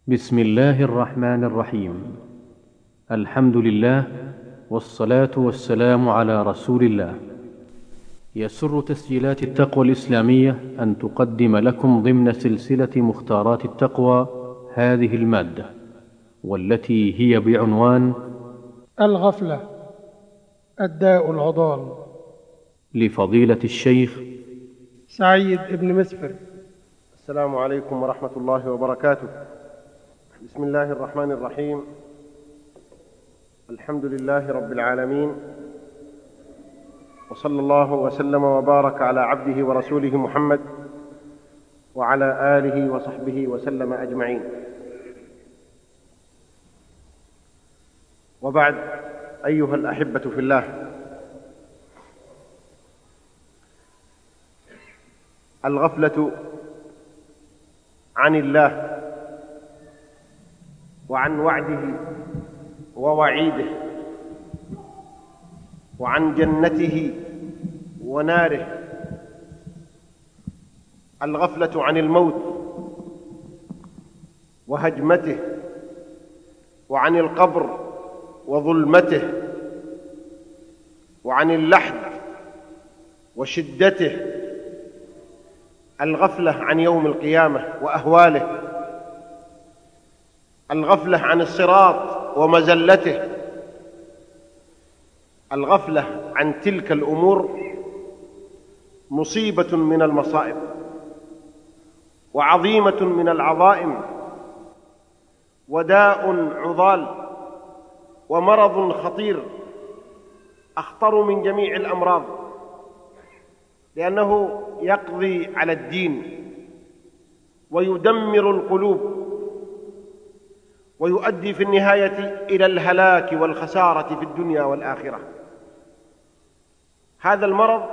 بسم الله الرحمن الرحيم. الحمد لله، والصلاة والسلام على رسول الله. يسر تسجيلات التقوى الإسلامية أن تقدم لكم ضمن سلسلة مختارات التقوى هذه المادة، والتي هي بعنوان الغفلة الداء العضال، لفضيلة الشيخ سعيد بن مسفر. السلام عليكم ورحمة الله وبركاته. بسم الله الرحمن الرحيم. الحمد لله رب العالمين، وصلى الله وسلم وبارك على عبده ورسوله محمد وعلى آله وصحبه وسلم أجمعين. وبعد، أيها الأحبة في الله، الغفلة عن الله وعن وعده ووعيده وعن جنته وناره، الغفلة عن الموت وهجمته، وعن القبر وظلمته، وعن اللحد وشدته، الغفلة عن يوم القيامة وأهواله، الغفلة عن الصراط ومزلته، الغفلة عن تلك الأمور مصيبة من المصائب وعظيمة من العظائم، وداء عضال ومرض خطير أخطر من جميع الأمراض، لأنه يقضي على الدين ويدمر القلوب ويؤدي في النهاية إلى الهلاك والخسارة في الدنيا والآخرة. هذا المرض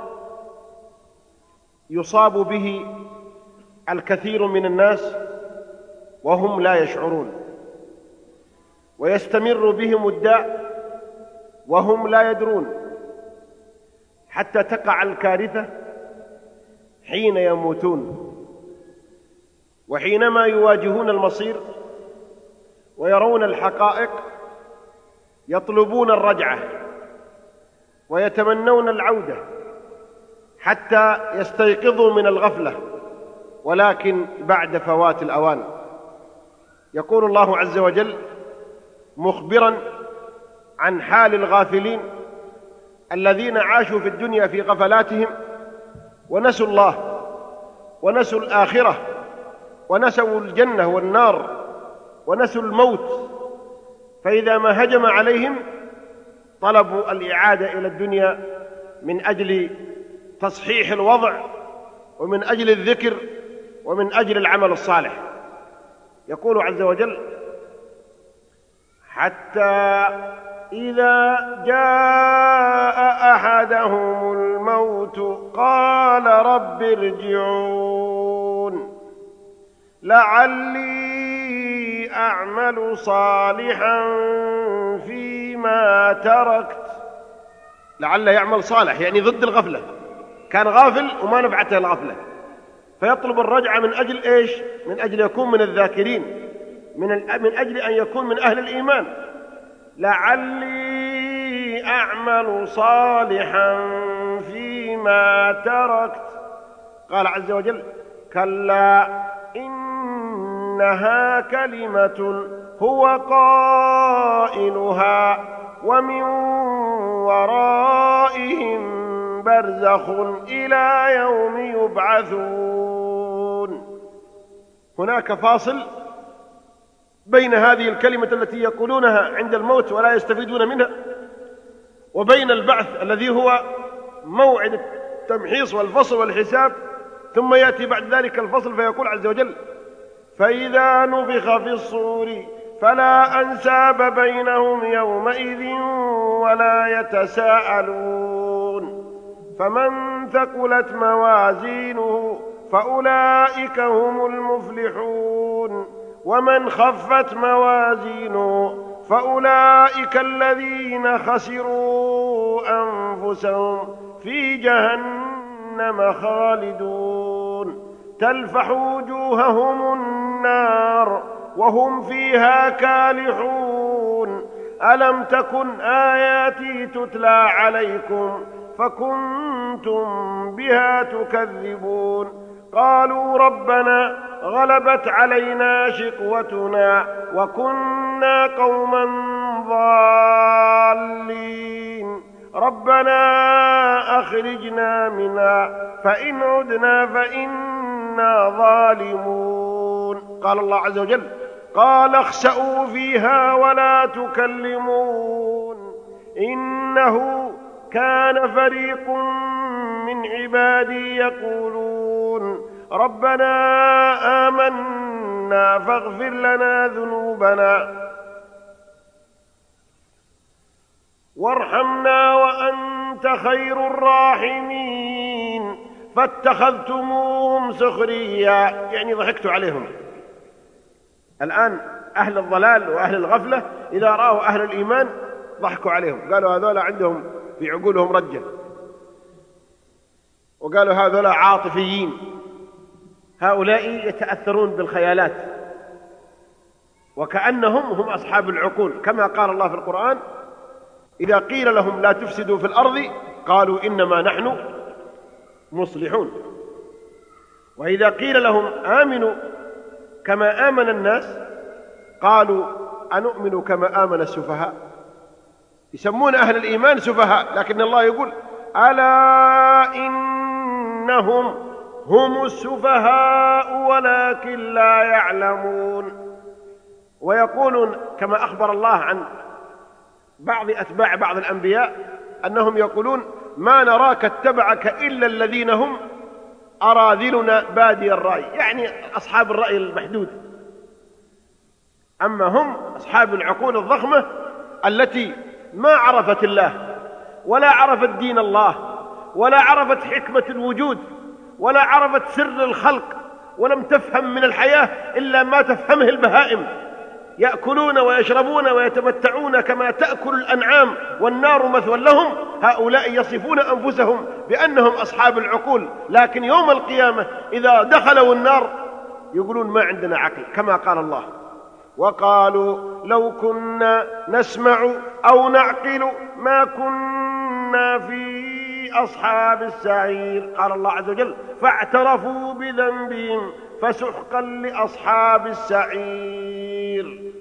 يصاب به الكثير من الناس وهم لا يشعرون، ويستمر بهم الداء وهم لا يدرون، حتى تقع الكارثة حين يموتون. وحينما يواجهون المصير ويرون الحقائق يطلبون الرجعة ويتمنون العودة حتى يستيقظوا من الغفلة، ولكن بعد فوات الأوان. يقول الله عز وجل مخبرا عن حال الغافلين الذين عاشوا في الدنيا في غفلاتهم ونسوا الله ونسوا الآخرة ونسوا الجنة والنار ونسوا الموت، فإذا ما هجم عليهم طلبوا الإعادة إلى الدنيا من أجل تصحيح الوضع ومن أجل الذكر ومن أجل العمل الصالح. يقول عز وجل حتى إذا جاء أحدهم الموت قال رب ارجعون لعلي أعمل صالحا فيما تركت. لعل يعمل صالح يعني ضد الغفلة، كان غافل وما نفعته الغفلة، فيطلب الرجعة من أجل إيش؟ من أجل يكون من الذاكرين، من أجل أن يكون من أهل الإيمان. لعلي أعمل صالحا فيما تركت. قال عز وجل كلا إنها كلمة هو قائلها ومن ورائهم برزخ إلى يوم يبعثون. هناك فاصل بين هذه الكلمة التي يقولونها عند الموت ولا يستفيدون منها، وبين البعث الذي هو موعد التمحيص والفصل والحساب، ثم يأتي بعد ذلك الفصل فيقول عز وجل فإذا نفخ في الصور فلا أنساب بينهم يومئذ ولا يتساءلون فمن ثقلت موازينه فأولئك هم المفلحون ومن خفت موازينه فأولئك الذين خسروا أنفسهم في جهنم خالدون تلفح وجوههم النار وهم فيها كالحون ألم تكن آياتي تتلى عليكم فكنتم بها تكذبون قالوا ربنا غلبت علينا شقوتنا وكنا قوما ضالين ربنا أخرجنا منها فإن عدنا فإنا ظالمون. قال الله عز وجل قال اخسئوا فيها ولا تكلمون إنه كان فريق من عبادي يقولون ربنا آمنا فاغفر لنا ذنوبنا وارحمنا وأنت خير الراحمين فاتخذتموهم سخريا، يعني ضحكتوا عليهم. الآن أهل الضلال وأهل الغفلة إذا رأوا أهل الإيمان ضحكوا عليهم، قالوا هذولا عندهم في عقولهم رجة، وقالوا هذولا عاطفيين، هؤلاء يتأثرون بالخيالات، وكأنهم هم أصحاب العقول، كما قال الله في القرآن إذا قيل لهم لا تفسدوا في الأرض قالوا إنما نحن مصلحون، وإذا قيل لهم آمنوا كما آمن الناس قالوا أنؤمن كما آمن السفهاء. يسمون أهل الإيمان سفهاء، لكن الله يقول ألا إنهم هم السفهاء ولكن لا يعلمون. ويقولون كما أخبر الله عن بعض أتباع بعض الأنبياء أنهم يقولون ما نراك اتبعك إلا الذين هم أراذلنا بادي الرأي، يعني أصحاب الرأي المحدود. أما هم أصحاب العقول الضخمة التي ما عرفت الله ولا عرفت دين الله ولا عرفت حكمة الوجود ولا عرفت سر الخلق، ولم تفهم من الحياة إلا ما تفهمه البهائم، يأكلون ويشربون ويتمتعون كما تأكل الأنعام والنار مثوى لهم. هؤلاء يصفون أنفسهم بأنهم أصحاب العقول، لكن يوم القيامة إذا دخلوا النار يقولون ما عندنا عقل، كما قال الله وقالوا لو كنا نسمع أو نعقل ما كنا في أصحاب السعير. قال الله عز وجل فاعترفوا بذنبهم فسحقا لأصحاب السعير.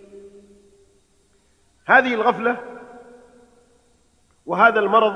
هذه الغفلة وهذا المرض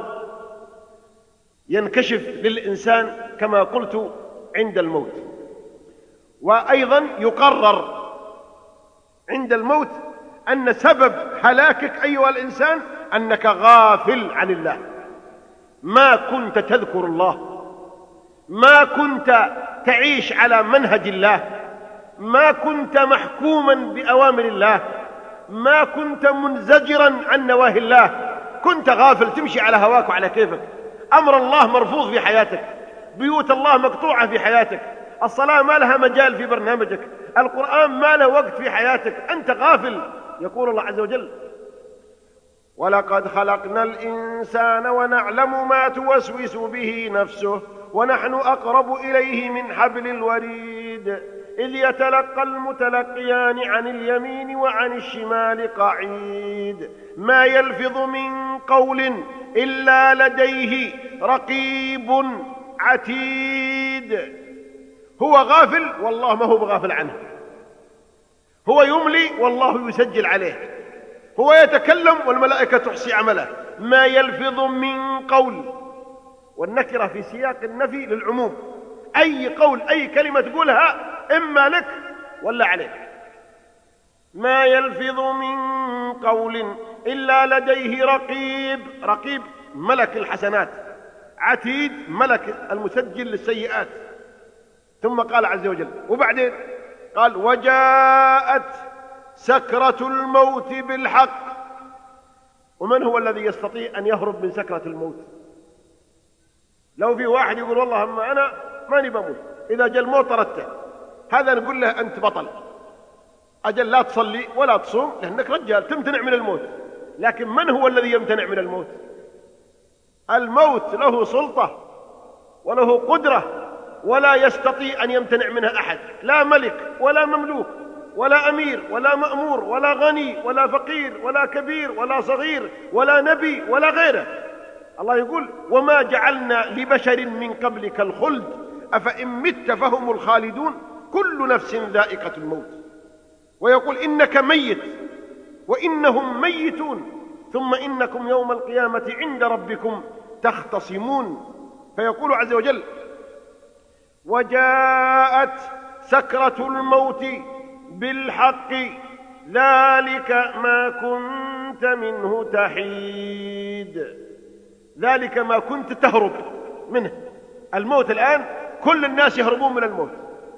ينكشف للإنسان كما قلت عند الموت، وأيضا يقرر عند الموت أن سبب هلاكك أيها الإنسان أنك غافل عن الله، ما كنت تذكر الله، ما كنت تعيش على منهج الله، ما كنت محكوما بأوامر الله، ما كنت منزجرا عن نواهي الله، كنت غافل تمشي على هواك وعلى كيفك. أمر الله مرفوض في حياتك، بيوت الله مقطوعة في حياتك، الصلاة ما لها مجال في برنامجك، القرآن ما له وقت في حياتك، أنت غافل. يقول الله عز وجل ولقد خلقنا الإنسان ونعلم ما توسوس به نفسه ونحن أقرب إليه من حبل الوريد إذ يتلقى المتلقيان عن اليمين وعن الشمال قعيد ما يلفظ من قول إلا لديه رقيب عتيد. هو غافل والله ما هو بغافل عنه، هو يملي والله يسجل عليه، هو يتكلم والملائكة تحصي عمله. ما يلفظ من قول، والنكرة في سياق النفي للعموم، أي قول أي كلمة تقولها إما لك ولا عليك. ما يلفظ من قول إلا لديه رقيب، رقيب ملك الحسنات، عتيد ملك المسجل للسيئات. ثم قال عز وجل وبعدين قال وجاءت سكرة الموت بالحق. ومن هو الذي يستطيع أن يهرب من سكرة الموت؟ لو في واحد يقول والله أما أنا ماني بموت، إذا جاء الموت طردته، هذا نقول له أنت بطل، أجل لا تصلي ولا تصوم لأنك رجال تمتنع من الموت. لكن من هو الذي يمتنع من الموت؟ الموت له سلطة وله قدرة ولا يستطيع أن يمتنع منها أحد، لا ملك ولا مملوك ولا أمير ولا مأمور ولا غني ولا فقير ولا كبير ولا صغير ولا نبي ولا غيره. الله يقول وما جعلنا لبشر من قبلك الخلد أفإن مت فهم الخالدون كل نفس ذائقة الموت. ويقول إنك ميت وإنهم ميتون ثم إنكم يوم القيامة عند ربكم تختصمون. فيقول عز وجل وجاءت سكرة الموت بالحق ذلك ما كنت منه تحيد. ذلك ما كنت تهرب منه. الموت الآن كل الناس يهربون من الموت.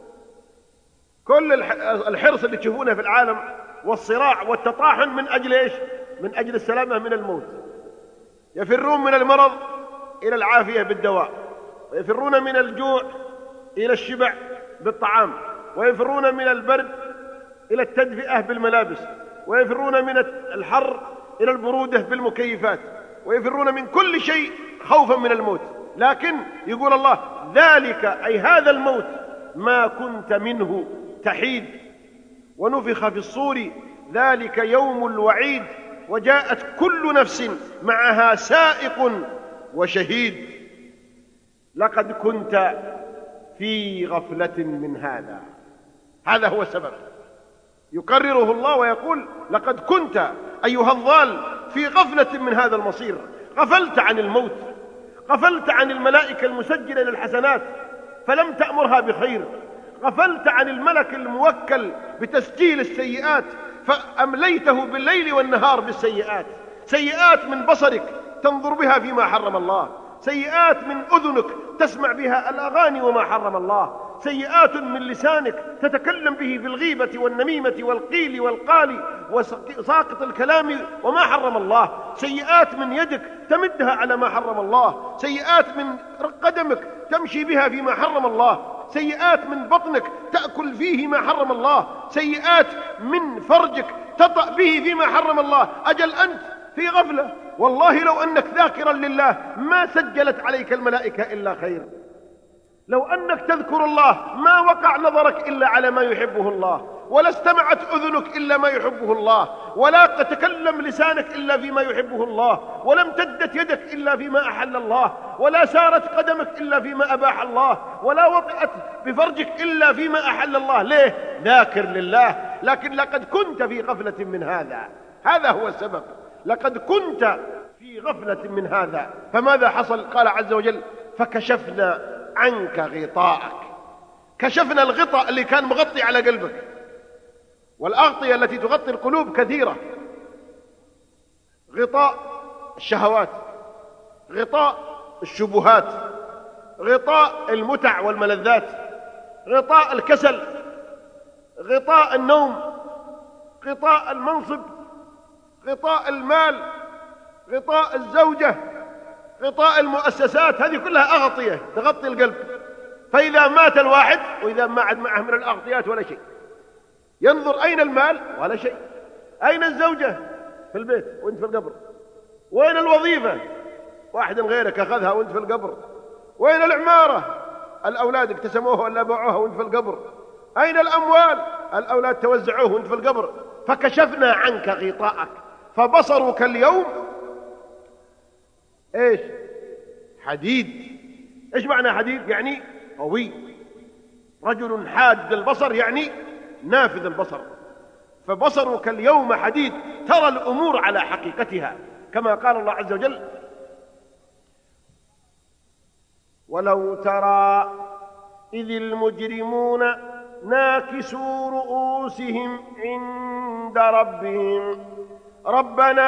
كل الحرص اللي تشوفونه في العالم والصراع والتطاحن من أجل إيش؟ من أجل السلامة من الموت. يفرون من المرض إلى العافية بالدواء، ويفرون من الجوع إلى الشبع بالطعام، ويفرون من البرد إلى التدفئة بالملابس، ويفرون من الحر إلى البرودة بالمكيفات، ويفرون من كل شيء خوفا من الموت. لكن يقول الله ذلك أي هذا الموت ما كنت منه تحيد. ونفخ في الصور ذلك يوم الوعيد وجاءت كل نفس معها سائق وشهيد. لقد كنت في غفلة من هذا. هذا هو السبب. يكرره الله ويقول لقد كنت أيها الضال في غفلة من هذا المصير. غفلت عن الموت، غفلت عن الملائكة المسجلة للحسنات فلم تأمرها بخير، غفلت عن الملك الموكل بتسجيل السيئات فأمليته بالليل والنهار بالسيئات. سيئات من بصرك تنظر بها فيما حرم الله، سيئات من أذنك تسمع بها الأغاني وما حرم الله، سيئات من لسانك تتكلم به في الغيبة والنميمة والقيل والقال وساقط الكلام وما حرم الله، سيئات من يدك تمدها على ما حرم الله، سيئات من قدمك تمشي بها فيما حرم الله، سيئات من بطنك تأكل فيه ما حرم الله، سيئات من فرجك تطأ به فيما حرم الله. أجل أنت في غفلة. والله لو أنك ذاكرا لله ما سجلت عليك الملائكة إلا خير. لو أنك تذكر الله ما وقع نظرك إلا على ما يحبه الله، ولا استمعت أذنك إلا ما يحبه الله، ولا تكلم لسانك إلا فيما يحبه الله، ولم تدت يدك إلا فيما أحل الله، ولا سارت قدمك إلا فيما أباح الله، ولا وطئت بفرجك إلا فيما أحل الله. ليه؟ ذاكر لله. لكن لقد كنت في غفلة من هذا. هذا هو السبب. لقد كنت في غفلة من هذا. فماذا حصل؟ قال عز وجل فكشفنا عنك غطاءك. كشفنا الغطاء اللي كان مغطي على قلبك. والأغطية التي تغطي القلوب كثيرة. غطاء الشهوات، غطاء الشبهات، غطاء المتع والملذات، غطاء الكسل، غطاء النوم، غطاء المنصب، غطاء المال، غطاء الزوجة، غطاء المؤسسات. هذه كلها أغطية تغطي القلب. فإذا مات الواحد وإذا ما عاد معه من الأغطيات ولا شيء، ينظر أين المال؟ ولا شيء. أين الزوجة؟ في البيت وانت في القبر. وين الوظيفة؟ واحد غيرك أخذها وانت في القبر. وين العمارة؟ الأولاد اقتسموها ولا باعوها وانت في القبر. أين الأموال؟ الأولاد توزعوه وانت في القبر. فكشفنا عنك غطاءك فبصرك اليوم ايش؟ حديد. ايش معنى حديد؟ يعني قوي. رجل حاد البصر يعني نافذ البصر. فبصرك اليوم حديد، ترى الأمور على حقيقتها كما قال الله عز وجل ولو ترى إذ المجرمون ناكسوا رؤوسهم عند ربهم ربنا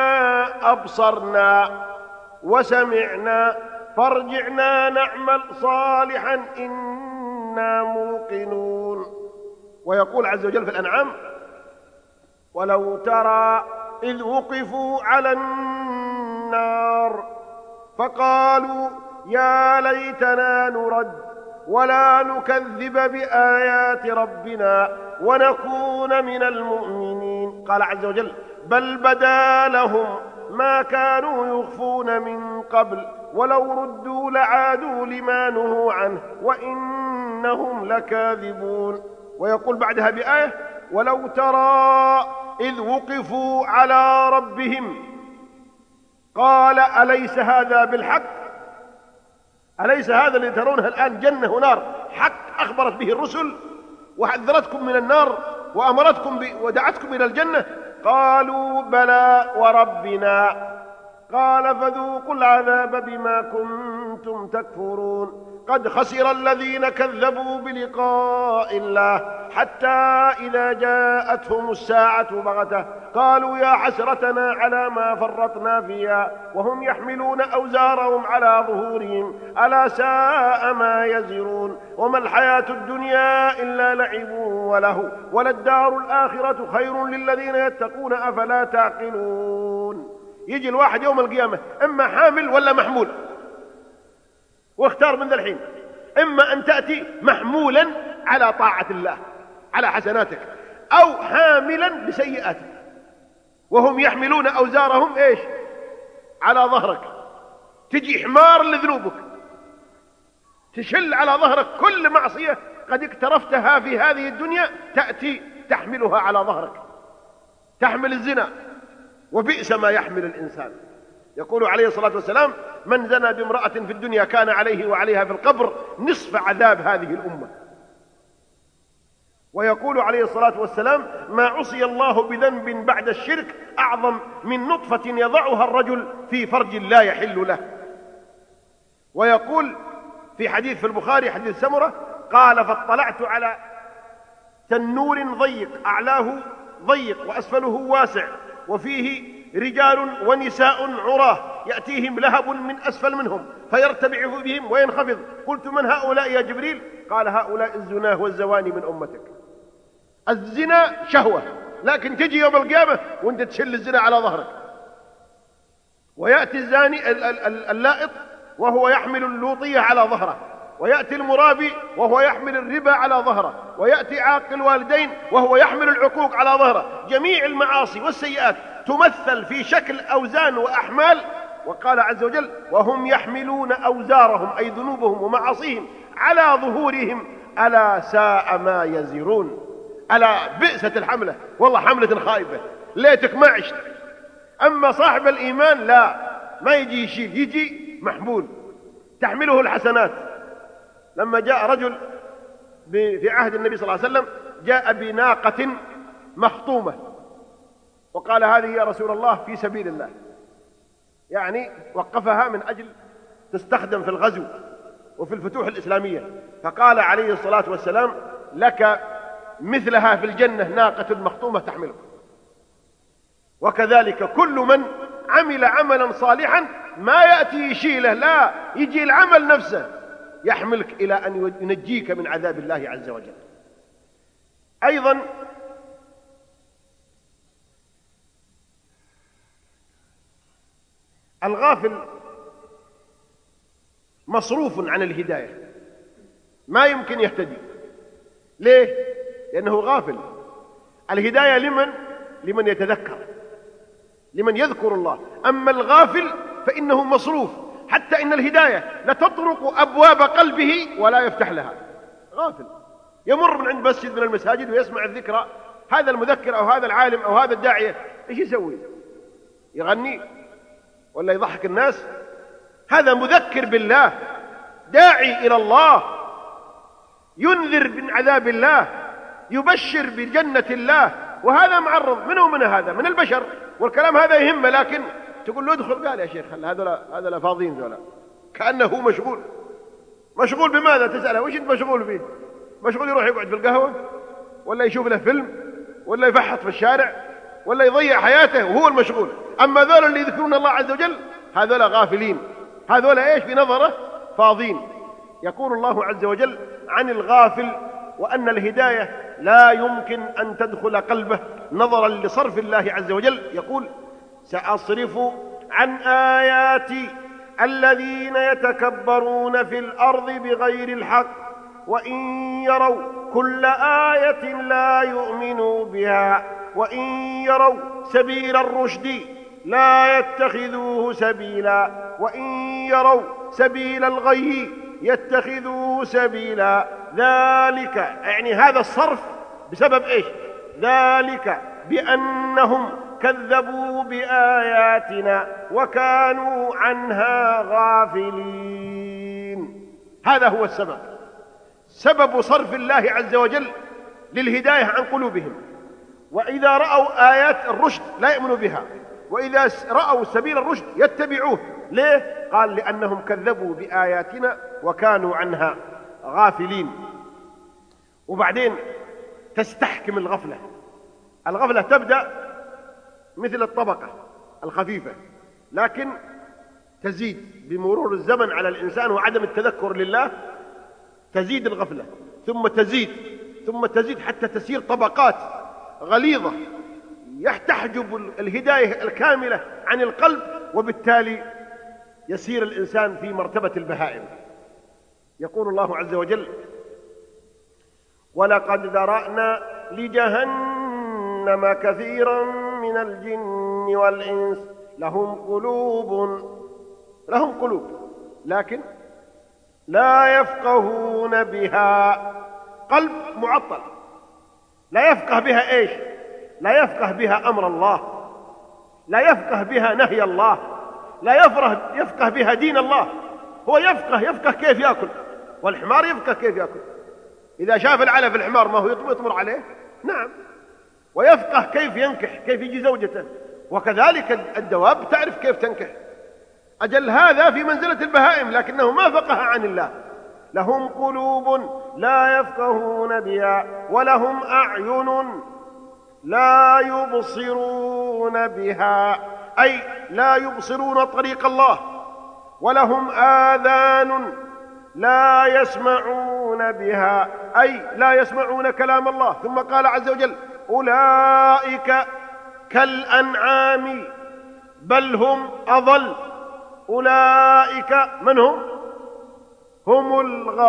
أبصرنا وسمعنا فارجعنا نعمل صالحا إنا موقنون. ويقول عز وجل في الأنعام ولو ترى إذ وقفوا على النار فقالوا يا ليتنا نرد ولا نكذب بآيات ربنا ونكون من المؤمنين. قال عز وجل بل بدا لهم ما كانوا يخفون من قبل ولو ردوا لعادوا لما نهوا عنه وإنهم لكاذبون. ويقول بعدها بآية ولو ترى إذ وقفوا على ربهم قال أليس هذا بالحق؟ أليس هذا الذي ترونه الآن جنة ونار حق أخبرت به الرسل وحذرتكم من النار وأمرتكم ودعتكم إلى الجنة؟ قالوا بلى وربنا. قال فذوقوا العذاب بما كنتم تكفرون. قد خسر الذين كذبوا بلقاء الله حتى إذا جاءتهم الساعة بغتة قالوا يا حسرتنا على ما فرطنا فيها وهم يحملون أوزارهم على ظهورهم ألا ساء ما يزرون. وما الحياة الدنيا إلا لعب وله وللدار الآخرة خير للذين يتقون أفلا تعقلون. يجي الواحد يوم القيامة إما حامل ولا محمول، واختار من ذا الحين، إما أن تأتي محمولا على طاعة الله على حسناتك أو حاملا بسيئاتك وهم يحملون أوزارهم إيش على ظهرك. تجي حمار لذنوبك تشل على ظهرك كل معصية قد اقترفتها في هذه الدنيا تأتي تحملها على ظهرك. تحمل الزنا وبئس ما يحمل الإنسان. يقول عليه الصلاة والسلام من زنى بامرأة في الدنيا كان عليه وعليها في القبر نصف عذاب هذه الأمة. ويقول عليه الصلاة والسلام ما عصي الله بذنب بعد الشرك أعظم من نطفة يضعها الرجل في فرج لا يحل له. ويقول في حديث في البخاري حديث سمرة قال فاطلعت على تنور ضيق أعلاه ضيق وأسفله واسع وفيه رجال ونساء عراه يأتيهم لهب من أسفل منهم فيرتبع بهم وينخفض. قلت من هؤلاء يا جبريل؟ قال هؤلاء الزناه والزواني من أمتك. الزنا شهوة لكن تجي يوم القيامة وانت تشل الزنا على ظهرك. ويأتي الزاني اللائط وهو يحمل اللوطية على ظهره، ويأتي المرابي وهو يحمل الربا على ظهره، ويأتي عاق الوالدين وهو يحمل العقوق على ظهره. جميع المعاصي والسيئات تمثل في شكل أوزان وأحمال. وقال عز وجل وهم يحملون أوزارهم أي ذنوبهم ومعاصيهم على ظهورهم ألا ساء ما يزرون. ألا بئست الحملة، والله حملة خائبة ليتك ما عشت. أما صاحب الإيمان لا، ما يجي يشيل، يجي محمول تحمله الحسنات. لما جاء رجل في عهد النبي صلى الله عليه وسلم جاء بناقة مخطومة وقال هذه يا رسول الله في سبيل الله، يعني وقفها من أجل تستخدم في الغزو وفي الفتوح الإسلامية. فقال عليه الصلاة والسلام لك مثلها في الجنة ناقة مخطومة تحملك. وكذلك كل من عمل عملا صالحا ما يأتي يشيله، لا، يجي العمل نفسه يحملك إلى أن ينجيك من عذاب الله عز وجل. أيضا الغافل مصروف عن الهداية، ما يمكن يهتدي. ليه؟ لأنه غافل. الهداية لمن يتذكر، لمن يذكر الله. أما الغافل فإنه مصروف، حتى إن الهداية لتطرق أبواب قلبه ولا يفتح لها. غافل يمر من عند مسجد من المساجد ويسمع الذكرى، هذا المذكر أو هذا العالم أو هذا الداعية إيش يسوي؟ يغني ولا يضحك الناس؟ هذا مذكر بالله، داعي إلى الله، ينذر من عذاب الله، يبشر بجنة الله. وهذا معرض منه من هذا من البشر، والكلام هذا يهمه، لكن تقول له ادخل، قال يا شيخ هذا فاضيين ذولا، كأنه مشغول بماذا؟ تسأله وش انت مشغول فيه؟ مشغول يروح يقعد في القهوة ولا يشوف له فيلم ولا يفحط في الشارع ولا يضيع حياته وهو المشغول. أما ذولا اللي يذكرون الله عز وجل هذولا غافلين، هذولا ايش؟ بنظره فاضين. يقول الله عز وجل عن الغافل وأن الهداية لا يمكن أن تدخل قلبه نظرا لصرف الله عز وجل. يقول سأصرف عن آياتي الذين يتكبرون في الأرض بغير الحق وإن يروا كل آية لا يؤمنوا بها وإن يروا سبيل الرشد لا يتخذوه سبيلا وإن يروا سبيل الغي يتخذوه سبيلا. ذلك يعني هذا الصرف بسبب إيش؟ ذلك بأنهم كذبوا بآياتنا وكانوا عنها غافلين. هذا هو السبب، سبب صرف الله عز وجل للهداية عن قلوبهم. وإذا رأوا آيات الرشد لا يؤمنوا بها، وإذا رأوا سبيل الرشد يتبعوه. ليه؟ قال لأنهم كذبوا بآياتنا وكانوا عنها غافلين. وبعدين تستحكم الغفلة. الغفلة تبدأ مثل الطبقة الخفيفة، لكن تزيد بمرور الزمن على الإنسان وعدم التذكر لله، تزيد الغفلة ثم تزيد ثم تزيد حتى تسير طبقات غليظة تحجب الهداية الكاملة عن القلب، وبالتالي يسير الإنسان في مرتبة البهائم. يقول الله عز وجل: ولقد ذرأنا لجهنم كثيرا من الجن والإنس لهم قلوب لكن لا يفقهون بها. قلب معطل لا يفقه بها إيش؟ لا يفقه بها أمر الله، لا يفقه بها نهي الله، لا يفقه بها دين الله. هو يفقه كيف يأكل، والحمار يفقه كيف يأكل. إذا شاف العلف الحمار ما هو يطمر عليه؟ نعم. ويفقه كيف ينكح، كيف يجي زوجته، وكذلك الدواب تعرف كيف تنكح. أجل هذا في منزلة البهائم، لكنه ما فقه عن الله. لهم قلوب لا يفقهون بها ولهم أعين لا يبصرون بها، أي لا يبصرون طريق الله. ولهم آذان لا يسمعون بها، أي لا يسمعون كلام الله. ثم قال عز وجل: أولئك كالأنعام بل هم أضل. أولئك من هم؟ هم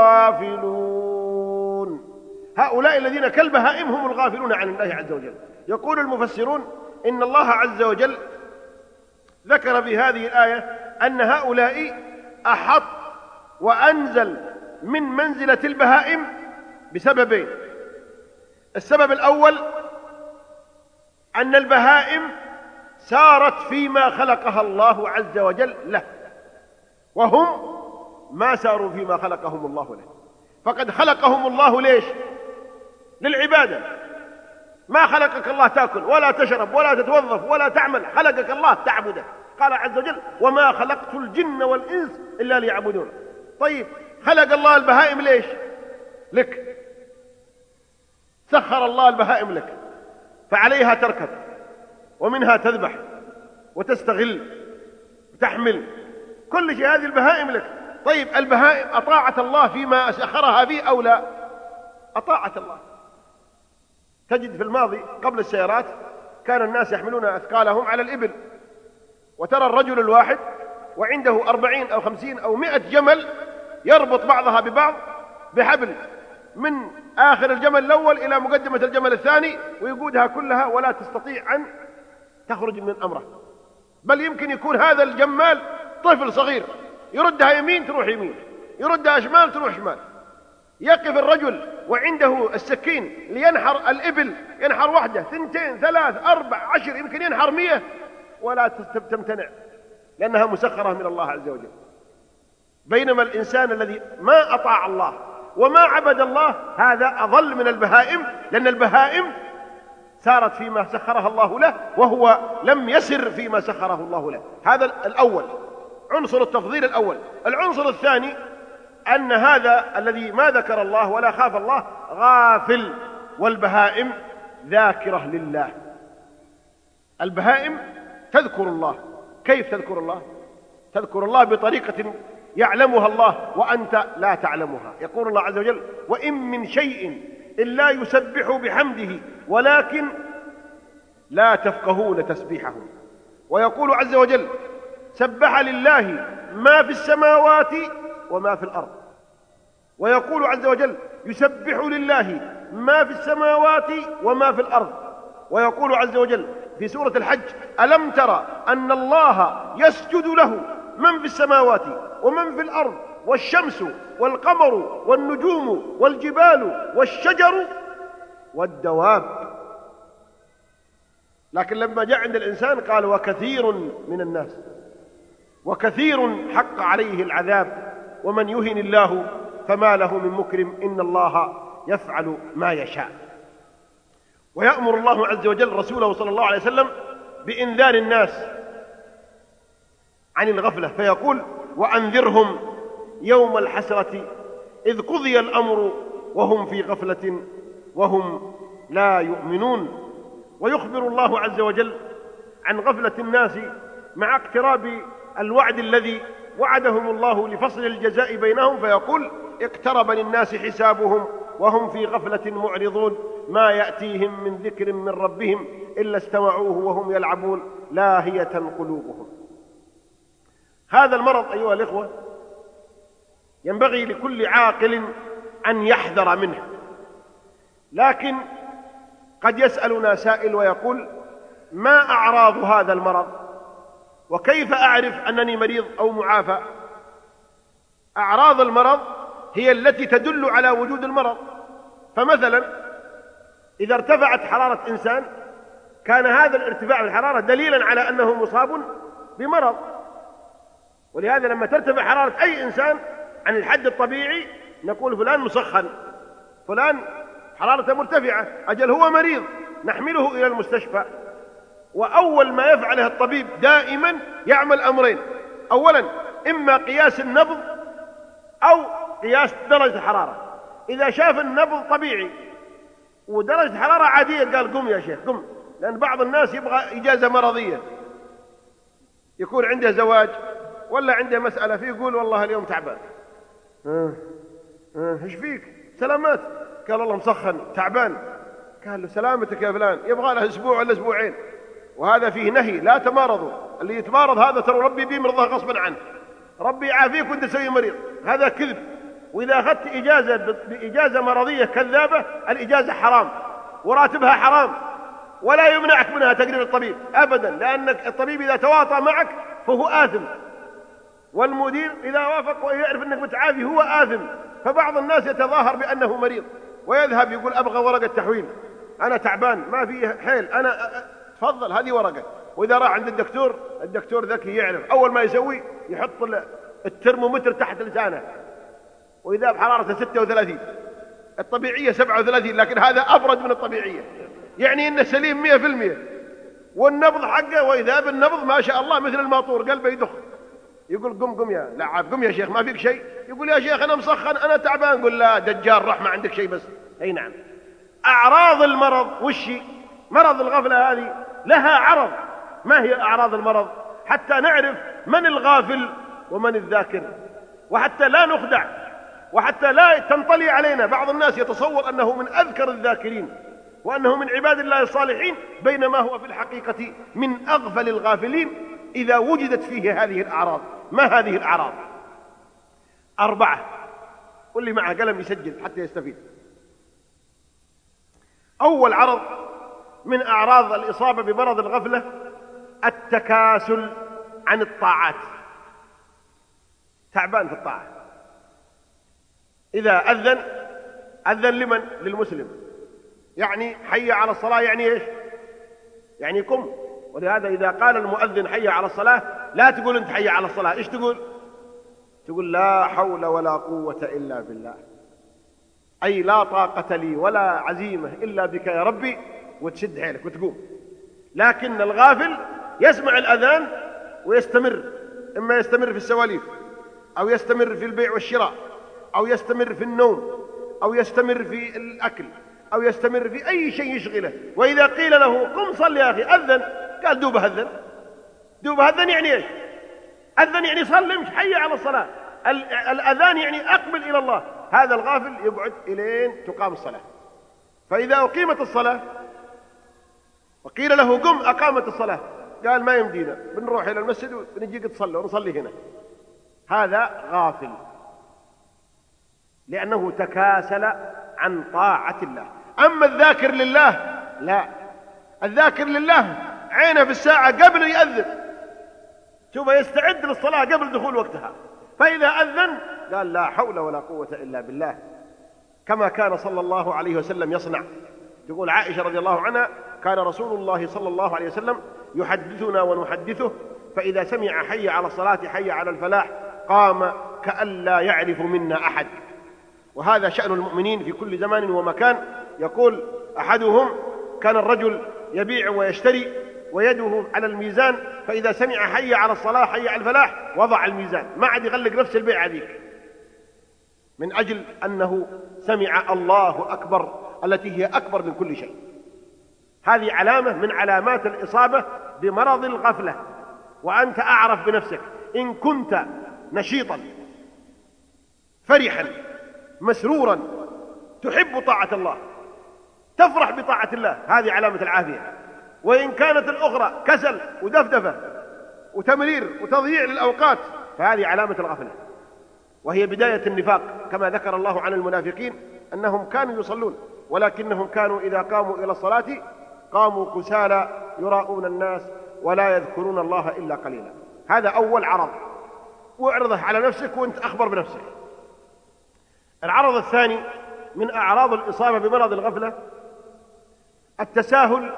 الغافلون. هؤلاء الذين كالبهائم هم الغافلون عن الله عز وجل. يقول المفسرون إن الله عز وجل ذكر في هذه الآية أن هؤلاء أحط وأنزل من منزلة البهائم بسببين. السبب الأول أن البهائم سارت فيما خلقها الله عز وجل له، وهم ما ساروا فيما خلقهم الله له. فقد خلقهم الله ليش؟ للعبادة. ما خلقك الله تأكل ولا تشرب ولا تتوظف ولا تعمل، خلقك الله تعبده. قال عز وجل: وما خلقت الجن والإنس إلا ليعبدون. طيب، خلق الله البهائم ليش؟ لك. سخر الله البهائم لك، فعليها تركب ومنها تذبح وتستغل وتحمل، كل شيء هذه البهائم لك. طيب، البهائم أطاعت الله فيما سخرها فيه أو لا؟ أطاعت الله. تجد في الماضي قبل السيارات كان الناس يحملون أثقالهم على الإبل، وترى الرجل الواحد وعنده 40 أو 50 أو 100 جمل يربط بعضها ببعض بحبل من آخر الجمل الأول إلى مقدمة الجمل الثاني، ويقودها كلها ولا تستطيع أن تخرج من أمره. بل يمكن يكون هذا الجمال طفل صغير، يردها يمين تروح يمين، يردها شمال تروح شمال. يقف الرجل وعنده السكين لينحر الإبل، ينحر واحدة 2 3 4 10، يمكن ينحر 100 ولا تمتنع، لأنها مسخرة من الله عز وجل. بينما الإنسان الذي ما أطاع الله وما عبد الله هذا أضل من البهائم، لأن البهائم سارت فيما سخرها الله له وهو لم يسر فيما سخره الله له. هذا الأول، عنصر التفضيل الأول. العنصر الثاني أن هذا الذي ما ذكر الله ولا خاف الله غافل، والبهائم ذاكرة لله. البهائم تذكر الله. كيف تذكر الله؟ تذكر الله بطريقة يعلمها الله وأنت لا تعلمها. يقول الله عز وجل: وإن من شيء إلا يسبح بحمده ولكن لا تفقهون تسبيحهم. ويقول عز وجل: سبح لله ما في السماوات وما في الأرض. ويقول عز وجل: يسبح لله ما في السماوات وما في الأرض. ويقول عز وجل في سورة الحج: ألم ترى أن الله يسجد له من في السماوات ومن في الأرض والشمس والقمر والنجوم والجبال والشجر والدواب. لكن لما جاء عند الإنسان قال وكثير من الناس، وكثير حق عليه العذاب، ومن يهن الله فما له من مكرم، إن الله يفعل ما يشاء. ويأمر الله عز وجل رسوله صلى الله عليه وسلم بإنذار الناس عن الغفلة، فيقول وأنذرهم يوم الحسرة إذ قضي الأمر وهم في غفلة وهم لا يؤمنون. ويخبر الله عز وجل عن غفلة الناس مع اقتراب الوعد الذي وعدهم الله لفصل الجزاء بينهم، فيقول اقترب للناس حسابهم وهم في غفلة معرضون، ما يأتيهم من ذكر من ربهم إلا استمعوه وهم يلعبون لاهية قلوبهم. هذا المرض أيها الإخوة ينبغي لكل عاقل أن يحذر منه، لكن قد يسألنا سائل ويقول ما أعراض هذا المرض؟ وكيف أعرف أنني مريض أو معافى؟ أعراض المرض هي التي تدل على وجود المرض. فمثلا إذا ارتفعت حرارة إنسان كان هذا الارتفاع بالحرارة دليلا على أنه مصاب بمرض، ولهذا لما ترتفع حرارة أي إنسان عن الحد الطبيعي نقول فلان مسخن، فلان حرارته مرتفعة، أجل هو مريض، نحمله إلى المستشفى. وأول ما يفعله الطبيب دائما يعمل أمرين: أولا إما قياس النبض أو قياس درجة الحرارة. إذا شاف النبض طبيعي ودرجة الحرارة عادية قال قم يا شيخ قم، لأن بعض الناس يبغى إجازة مرضية، يكون عنده زواج ولا عنده مسألة فيه يقول والله اليوم تعبان. ايش فيك؟ سلامات. قال والله مسخن تعبان. قال له سلامتك يا فلان، يبغى له أسبوع ولا أسبوعين. وهذا فيه نهي، لا تمارضوا، اللي يتمارض هذا ترى ربي بيمرضه غصبا عنه، ربي يعافيك وانت تسوي مريض، هذا كذب. وإذا أخذت إجازة بإجازة مرضية كذابة الإجازة حرام وراتبها حرام، ولا يمنعك منها تقرير الطبيب أبدا، لأنك الطبيب إذا تواطى معك فهو آثم، والمدير إذا وافق ويعرف أنك متعافي هو آثم. فبعض الناس يتظاهر بأنه مريض ويذهب يقول أبغى ورقة تحويل، أنا تعبان ما في حيل، أنا تفضل هذه ورقة. وإذا راح عند الدكتور ذكي يعرف، أول ما يسوي يحط الترمومتر تحت لسانه، وإذا بحرارته 36 الطبيعية 37، لكن هذا أبرد من الطبيعية، يعني إنه سليم 100%. والنبض حقه وإذا بالنبض ما شاء الله مثل الماطور قلبه يدخ. يقول قم يا لعاب، قم يا شيخ ما فيك شيء. يقول يا شيخ أنا مسخن أنا تعبان. قل لا دجال رح ما عندك شيء بس. أي نعم. أعراض المرض وشي؟ مرض الغفلة هذه لها عرض. ما هي أعراض المرض؟ حتى نعرف من الغافل ومن الذاكر، وحتى لا نخدع، وحتى لا تنطلي علينا. بعض الناس يتصور أنه من أذكر الذاكرين وأنه من عباد الله الصالحين، بينما هو في الحقيقة من أغفل الغافلين إذا وجدت فيه هذه الأعراض. ما هذه الأعراض؟ 4. قل لي معه قلم يسجل حتى يستفيد. أول عرض من أعراض الإصابة بمرض الغفلة التكاسل عن الطاعات. تعبان في الطاعة. إذا أذن لمن؟ للمسلم، يعني حي على الصلاة، يعني إيش؟ يعني قم. ولهذا إذا قال المؤذن حي على الصلاة لا تقول أنت حي على الصلاة، إيش تقول؟ تقول لا حول ولا قوة إلا بالله، أي لا طاقة لي ولا عزيمة إلا بك يا ربي، وتشد حيلك وتقوم. لكن الغافل يسمع الأذان ويستمر، إما يستمر في السواليف، أو يستمر في البيع والشراء، أو يستمر في النوم، أو يستمر في الأكل، أو يستمر في أي شيء يشغله. وإذا قيل له قم صل يا أخي أذن، قال دوب أذن. دوب أذن يعني إيش؟ أذن يعني صل، مش حي على الصلاة. الأذان يعني أقبل إلى الله. هذا الغافل يقعد إلين تقام الصلاة. فإذا أقيمت الصلاة وقيل له قم أقامت الصلاة، قال ما يمدينا، بنروح إلى المسجد ونجيك تصلي ونصلي هنا. هذا غافل لأنه تكاسل عن طاعة الله. أما الذاكر لله لا، الذاكر لله عينه في الساعة قبل يأذن، شوف يستعد للصلاة قبل دخول وقتها. فإذا أذن قال لا حول ولا قوة إلا بالله، كما كان صلى الله عليه وسلم يصنع. تقول عائشة رضي الله عنها كان رسول الله صلى الله عليه وسلم يحدثنا ونحدثه، فإذا سمع حي على الصلاة حي على الفلاح قام كأن لا يعرف منا أحد. وهذا شأن المؤمنين في كل زمان ومكان. يقول أحدهم: كان الرجل يبيع ويشتري ويده على الميزان، فإذا سمع حي على الصلاة حي على الفلاح وضع الميزان، ما عاد يغلق نفس البيعة ذيك، من أجل أنه سمع الله أكبر التي هي أكبر من كل شيء. هذه علامة من علامات الإصابة بمرض الغفلة. وأنت أعرف بنفسك، إن كنت نشيطا فرحا مسرورا تحب طاعة الله، تفرح بطاعة الله، هذه علامة العافية. وإن كانت الأخرى كسل ودفدفة وتمرير وتضييع للأوقات، فهذه علامة الغفلة، وهي بداية النفاق. كما ذكر الله عن المنافقين أنهم كانوا يصلون ولكنهم كانوا إذا قاموا إلى الصلاة قاموا كسالى يراءون الناس ولا يذكرون الله إلا قليلا. هذا أول عرض، واعرضه على نفسك وأنت أخبر بنفسك. العرض الثاني من أعراض الإصابة بمرض الغفلة التساهل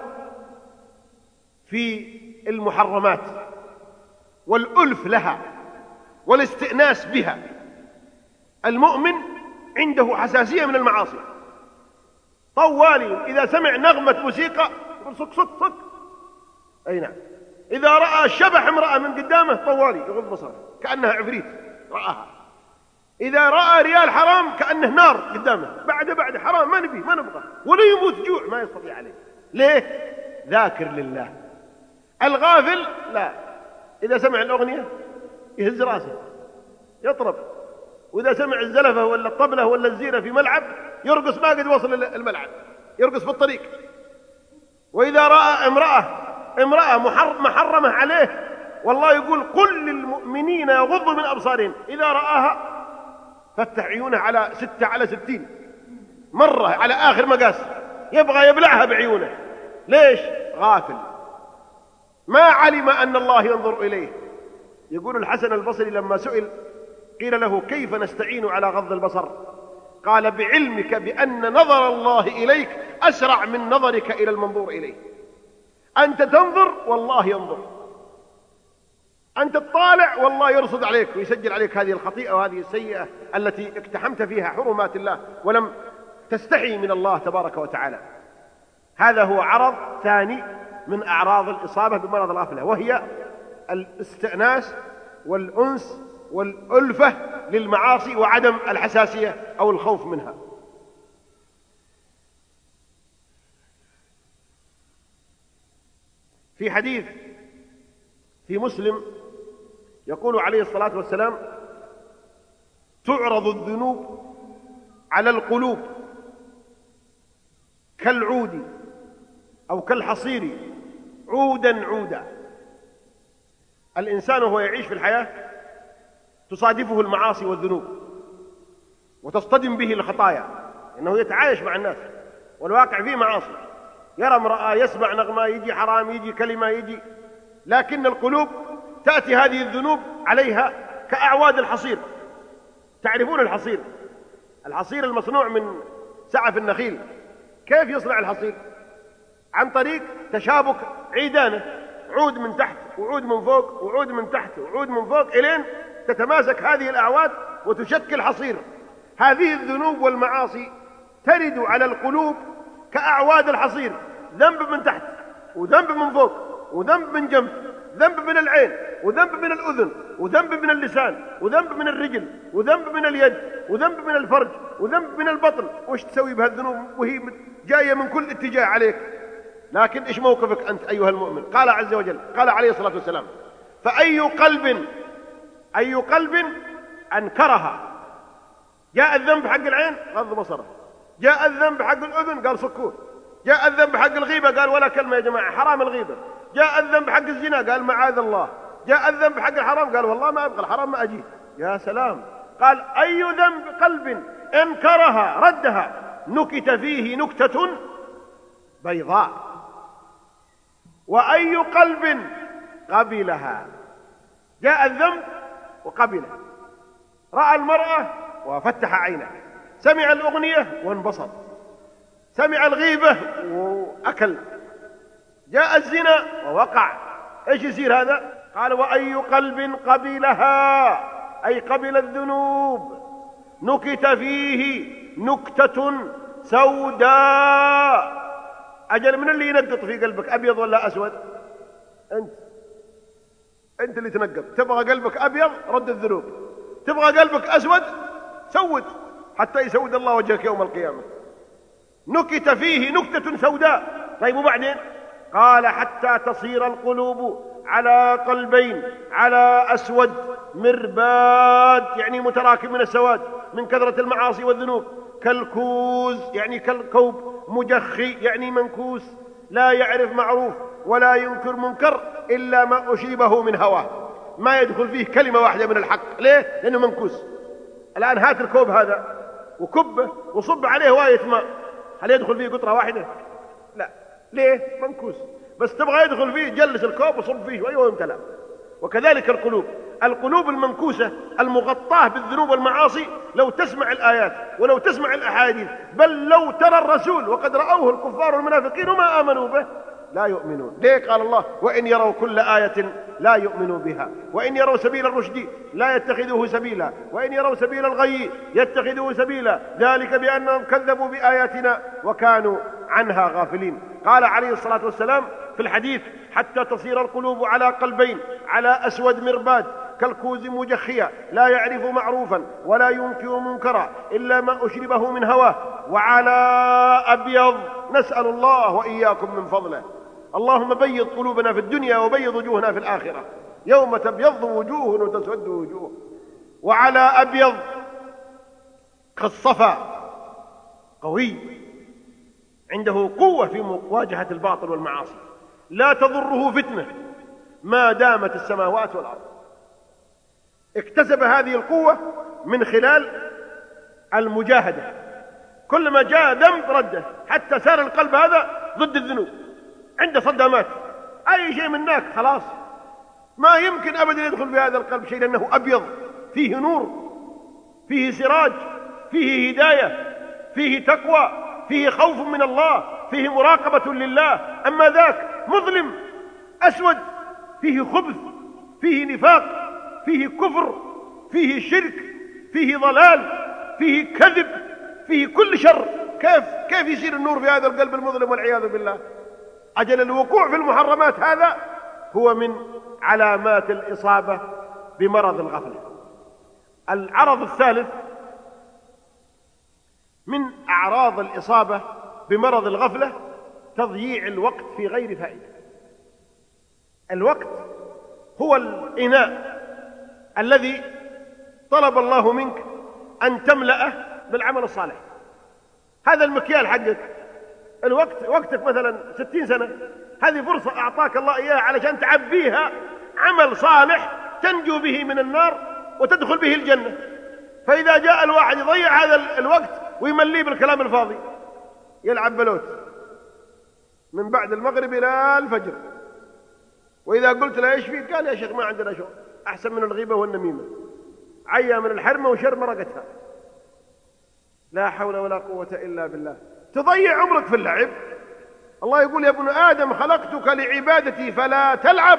في المحرمات والألف لها والاستئناس بها. المؤمن عنده حساسية من المعاصي، طوالي إذا سمع نغمة موسيقى يقول صك صك صك، أي نعم. إذا رأى شبح امرأة من قدامه طوالي يغض بصره كأنها عفريت رآها. إذا رأى ريال حرام كأنه نار قدامه، بعد حرام ما نبي ما نبغى، ولا يموت جوع ما يستطيع عليه. ليه؟ ذاكر لله. الغافل لا، إذا سمع الأغنية يهز راسه يطرب، وإذا سمع الزلفة ولا الطبلة ولا الزيرة في ملعب يرقص ما قد وصل الملعب، يرقص في الطريق. وإذا رأى امرأة محرمة عليه، والله يقول: قل للمؤمنين يغضوا من أبصارهم، إذا رآها فتح عيونه على 6/60 مرة على آخر مقاس، يبغى يبلعها بعيونه. ليش؟ غافل، ما علم أن الله ينظر إليه. يقول الحسن البصري لما سئل قيل له: كيف نستعين على غض البصر؟ قال: بعلمك بأن نظر الله إليك أسرع من نظرك إلى المنظور إليه. أنت تنظر والله ينظر، أنت تطالع والله يرصد عليك ويسجل عليك هذه الخطيئة وهذه السيئة التي اقتحمت فيها حرمات الله ولم تستحي من الله تبارك وتعالى. هذا هو عرض ثاني من أعراض الإصابة بمرض الغفلة، وهي الاستئناس والأنس والألفة للمعاصي وعدم الحساسية أو الخوف منها. في حديث في مسلم يقول عليه الصلاة والسلام: تعرض الذنوب على القلوب كالعود أو كالحصير عودا عودا. الإنسان وهو يعيش في الحياة تصادفه المعاصي والذنوب وتصطدم به الخطايا، إنه يتعايش مع الناس والواقع فيه معاصي، يرى امرأة، يسمع نغمة، يجي حرام، يجي كلمة، يجي. لكن القلوب تأتي هذه الذنوب عليها كأعواد الحصير. تعرفون الحصير؟ الحصير المصنوع من سعف النخيل. كيف يصنع الحصير؟ عن طريق تشابك عيدانه، عود من تحت وعود من فوق وعود من تحت وعود من فوق، إلين تتماسك هذه الأعواد وتشكل حصير. هذه الذنوب والمعاصي ترد على القلوب كأعواد الحصير، ذنب من تحت وذنب من فوق وذنب من جنب، ذنب من العين وذنب من الأذن وذنب من اللسان وذنب من الرجل وذنب من اليد وذنب من الفرج وذنب من البطن. وش تسوي بهالذنوب وهي جاية من كل اتجاه عليك؟ لكن إيش موقفك أنت أيها المؤمن؟ قال عز وجل، قال عليه الصلاة والسلام: فأي قلب أنكرها. جاء الذنب حق العين غض بصره، جاء الذنب حق الأذن قال سكوت، جاء الذنب حق الغيبة قال ولا كلمة يا جماعة حرام الغيبة، جاء الذنب حق الزنا قال معاذ الله، جاء الذنب حق الحرام قال والله ما أبغى الحرام ما أجيه. يا سلام! قال: أي ذنب قلب أنكرها ردها نكت فيه نكتة بيضاء، وأي قلب قبلها. جاء الذنب وقبله، رأى المرأة وفتح عينه، سمع الأغنية وانبسط، سمع الغيبة وأكل، جاء الزنا ووقع، ايش يصير هذا؟ قال وأي قلب قبلها، أي قبل الذنوب، نكت فيه نكتة سوداء. أجل من اللي ينقط في قلبك، أبيض ولا أسود؟ أنت اللي تنقط. تبغى قلبك أبيض رد الذنوب، تبغى قلبك أسود سود حتى يسود الله وجهك يوم القيامة. نكت فيه نكتة سوداء. طيب وبعدين؟ قال حتى تصير القلوب على قلبين على أسود مرباد، يعني متراكم من السواد من كثرة المعاصي والذنوب، كالكوز يعني كالكوب، مجخي يعني منكوس، لا يعرف معروف ولا ينكر منكر إلا ما أشيبه من هواه، ما يدخل فيه كلمة واحدة من الحق. ليه؟ لأنه منكوس. الآن هات الكوب هذا وكبه وصب عليه واية ماء، هل يدخل فيه قطرة واحدة؟ لا. ليه؟ منكوس. بس تبغى يدخل فيه، جلس الكوب وصب فيه شوية ويمتلأ. وكذلك القلوب المنكوسة المغطاة بالذنوب والمعاصي، لو تسمع الآيات ولو تسمع الأحاديث، بل لو ترى الرسول وقد رأوه الكفار والمنافقين وما آمنوا به، لا يؤمنون. ليه؟ قال الله وإن يروا كل آية لا يؤمنوا بها، وإن يروا سبيل الرشد لا يتخذوه سبيلا، وإن يروا سبيل الغي يتخذوه سبيلا، ذلك بأنهم كذبوا بآياتنا وكانوا عنها غافلين. قال عليه الصلاة والسلام في الحديث حتى تصير القلوب على قلبين على أسود مرباد، كالكوز مجخية، لا يعرف معروفا ولا ينكر منكرا إلا ما أشربه من هواه، وعلى أبيض، نسأل الله وإياكم من فضله. اللهم بيض قلوبنا في الدنيا وبيض وجوهنا في الآخرة، يوم تبيض وجوه وتسود وجوه. وعلى أبيض كالصفا، قوي، عنده قوة في مواجهة الباطل والمعاصي، لا تضره فتنة ما دامت السماوات والأرض. اكتسب هذه القوة من خلال المجاهدة، كلما جاء ذنب رده، حتى صار القلب هذا ضد الذنوب، عنده صدامات، أي شيء منك خلاص ما يمكن أبدا يدخل في هذا القلب شيء، لأنه أبيض، فيه نور، فيه سراج، فيه هداية، فيه تقوى، فيه خوف من الله، فيه مراقبة لله. أما ذاك مظلم أسود، فيه خبث، فيه نفاق، فيه كفر، فيه شرك، فيه ضلال، فيه كذب، فيه كل شر. كيف يصير النور في هذا القلب المظلم والعياذ بالله؟ أجل الوقوع في المحرمات هذا هو من علامات الإصابة بمرض الغفلة. العرض الثالث من أعراض الإصابة بمرض الغفلة تضييع الوقت في غير فائدة. الوقت هو الإناء الذي طلب الله منك أن تملأه بالعمل الصالح. هذا المكيال حقك، الوقت، وقتك مثلا 60 سنة، هذه فرصة أعطاك الله إياها علشان تعبيها عمل صالح تنجو به من النار وتدخل به الجنة. فإذا جاء الواحد يضيع هذا الوقت ويمليه بالكلام الفاضي، يلعب بلوت من بعد المغرب إلى الفجر، وإذا قلت له إيش فيك؟ قال يا شيخ ما عندنا شغل، أحسن من الغيبة والنميمة، عيا من الحرمة وشر مرقتها. لا حول ولا قوة إلا بالله. تضيع عمرك في اللعب. الله يقول يا ابن آدم خلقتك لعبادتي فلا تلعب،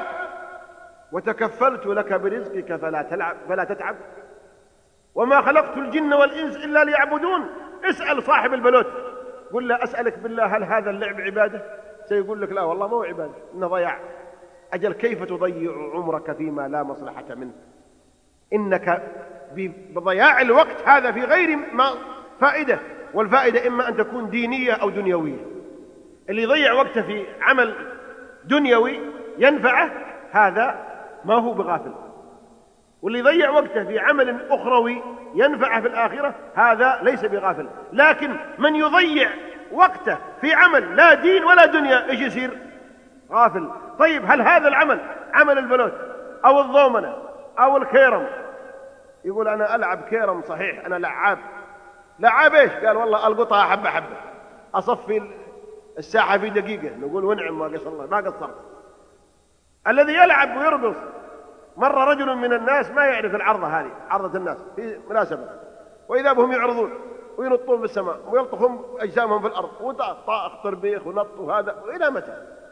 وتكفلت لك برزقك فلا تتعب، وما خلقت الجن والإنس إلا ليعبدون. اسأل صاحب البلوت، قل له أسألك بالله هل هذا اللعب عبادة؟ سيقول لك لا والله ما هو عبادة، إنه ضياع. أجل كيف تضيع عمرك فيما لا مصلحة منه؟ إنك بضياع الوقت هذا في غير ما فائدة، والفائدة إما أن تكون دينية أو دنيوية. اللي يضيع وقته في عمل دنيوي ينفعه هذا ما هو بغافل، واللي يضيع وقته في عمل أخروي ينفعه في الآخرة هذا ليس بغافل. لكن من يضيع وقته في عمل لا دين ولا دنيا إيش يصير؟ غافل. طيب هل هذا العمل، عمل البلوت أو الضومنة أو الكيرم، يقول أنا ألعب كيرم صحيح، أنا لعاب إيش؟ قال والله ألقطها حبة حبة، أصفي الساعة في دقيقة. نقول ونعم ما قصر الله، ما قصرت. الذي يلعب ويرقص، مر رجل من الناس ما يعرف العرضة هذه، عرضة الناس في مناسبة، وإذا بهم يعرضون وينطون في السماء ويلطخون أجسامهم في الأرض، وطاخ تربيخ ونط وهذا، وإلى متى؟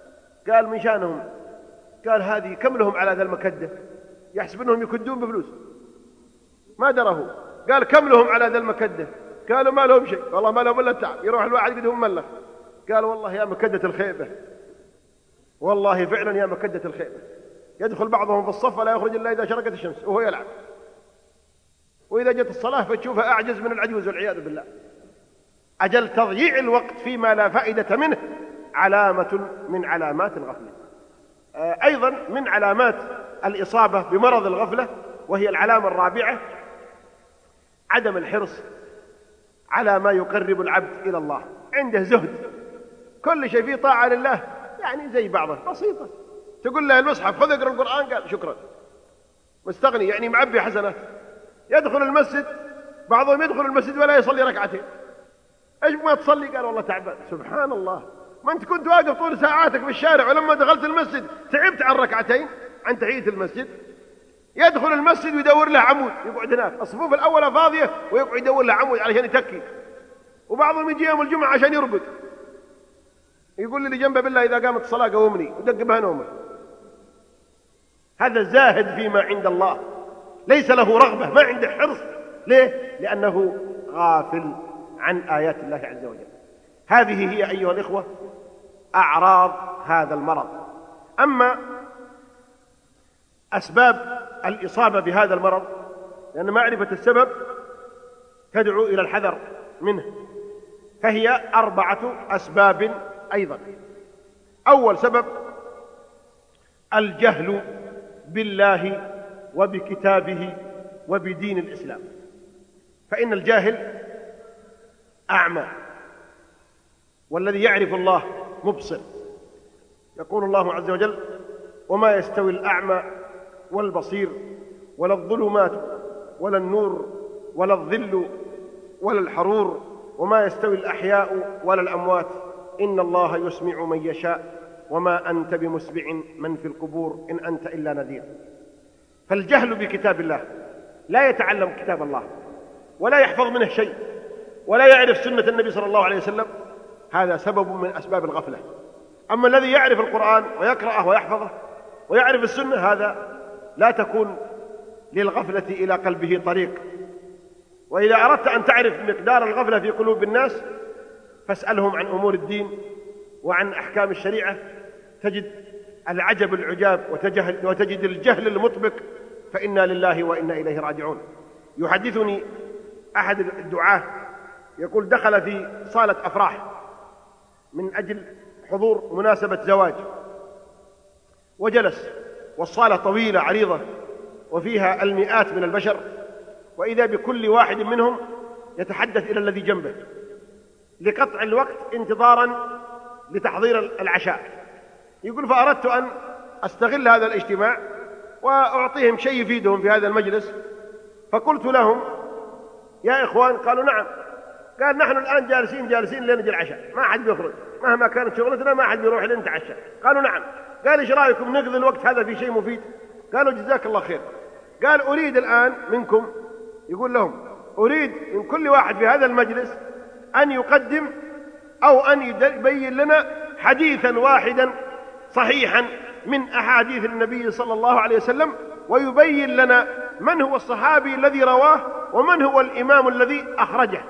قال من شانهم؟ قال هذه كم لهم على ذا المكدة؟ يحسب أنهم يكدون بفلوس، ما درهوا. قال كم لهم على ذا المكدة؟ قالوا ما لهم شيء، والله ما لهم إلا التعب. يروح الواحد يقدهم ملخ. قال والله يا مكدة الخيبة، والله فعلا يا مكدة الخيبة. يدخل بعضهم في الصف ولا يخرج إلا إذا شرقت الشمس وهو يلعب، وإذا جت الصلاة فتشوفها أعجز من العجوز والعياذ بالله. أجل تضييع الوقت فيما لا فائدة منه علامة من علامات الغفلة. أيضا من علامات الإصابة بمرض الغفلة، وهي العلامة الرابعة، عدم الحرص على ما يقرب العبد إلى الله. عنده زهد، كل شيء فيه طاعة لله، يعني زي بعضه بسيطة. تقول له المصحف خذ اقرأ القرآن، قال شكرا، مستغني، يعني معبي حسنات. يدخل المسجد، بعضهم يدخل المسجد ولا يصلي ركعتين. ايش ما تصلي؟ قال والله تعبان. سبحان الله، ما انت كنت واقف طول ساعاتك في الشارع، ولما دخلت المسجد تعبت عن ركعتين، عن تحية المسجد. يدخل المسجد ويدور له عمود يقعد هناك، الصفوف الأولى فاضية ويقعد يدور له عمود علشان يتكي. وبعضهم يجي يوم الجمعة عشان يرقد، يقول لي جنبه بالله إذا قامت الصلاة قومني، ودق بها نومه. هذا زاهد فيما عند الله، ليس له رغبة، ما عنده حرص. ليه؟ لأنه غافل عن آيات الله عز وجل. هذه هي أيها الإخوة أعراض هذا المرض. أما أسباب الإصابة بهذا المرض، لأن معرفة السبب تدعو إلى الحذر منه، فهي 4 أسباب أيضا. أول سبب الجهل بالله وبكتابه وبدين الإسلام، فإن الجاهل أعمى، والذي يعرف الله مبصر. يقول الله عز وجل: وما يستوي الأعمى والبصير ولا الظلمات ولا النور ولا الظل ولا الحرور وما يستوي الأحياء ولا الأموات إن الله يسمع من يشاء وما أنت بمسمع من في القبور إن أنت إلا نذير. فالجهل بكتاب الله، لا يتعلم كتاب الله ولا يحفظ منه شيء ولا يعرف سنة النبي صلى الله عليه وسلم، هذا سبب من أسباب الغفلة. أما الذي يعرف القرآن ويقرأه ويحفظه ويعرف السنة، هذا لا تكون للغفلة إلى قلبه طريق. وإذا أردت أن تعرف مقدار الغفلة في قلوب الناس فاسألهم عن أمور الدين وعن أحكام الشريعة، تجد العجب العجاب وتجد الجهل المطبق، فإنا لله وإنا إليه راجعون. يحدثني أحد الدعاة يقول: دخل في صالة أفراح من أجل حضور مناسبة زواج، وجلس، والصالة طويلة عريضة وفيها المئات من البشر، وإذا بكل واحد منهم يتحدث إلى الذي جنبه لقطع الوقت انتظارا لتحضير العشاء. يقول: فأردت أن أستغل هذا الاجتماع وأعطيهم شيء يفيدهم في هذا المجلس، فقلت لهم: يا إخوان. قالوا: نعم. قال: نحن الآن جالسين لين يجي العشاء، ما أحد بيخرج، مهما كانت شغلتنا ما أحد بيروح لين نتعشى. قالوا: نعم. قال: إيش رأيكم نقضي الوقت هذا في شيء مفيد؟ قالوا: جزاك الله خير. قال: أريد الآن منكم، يقول لهم: أريد من كل واحد في هذا المجلس أن يقدم أو أن يبين لنا حديثا واحدا صحيحا من أحاديث النبي صلى الله عليه وسلم، ويبين لنا من هو الصحابي الذي رواه ومن هو الإمام الذي أخرجه.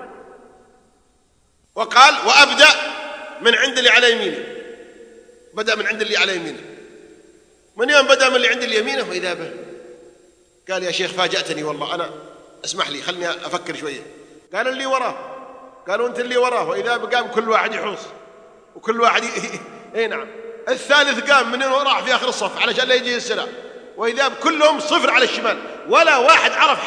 وقال: وأبدأ من عند اللي على يمينه. بدأ من عند اللي على يمينه. من يوم بدأ من اللي عند اليمينه وإذا به قال: يا شيخ فاجأتني والله، أنا اسمح لي خلني أفكر شوية. قال: اللي وراه. قالوا: أنت اللي وراه. وإذا بقام كل واحد يحوص وكل واحد إيه نعم. الثالث قام من راح في آخر الصف علشان لا يجي السلام، وإذا كلهم صفر على الشمال، ولا واحد عرف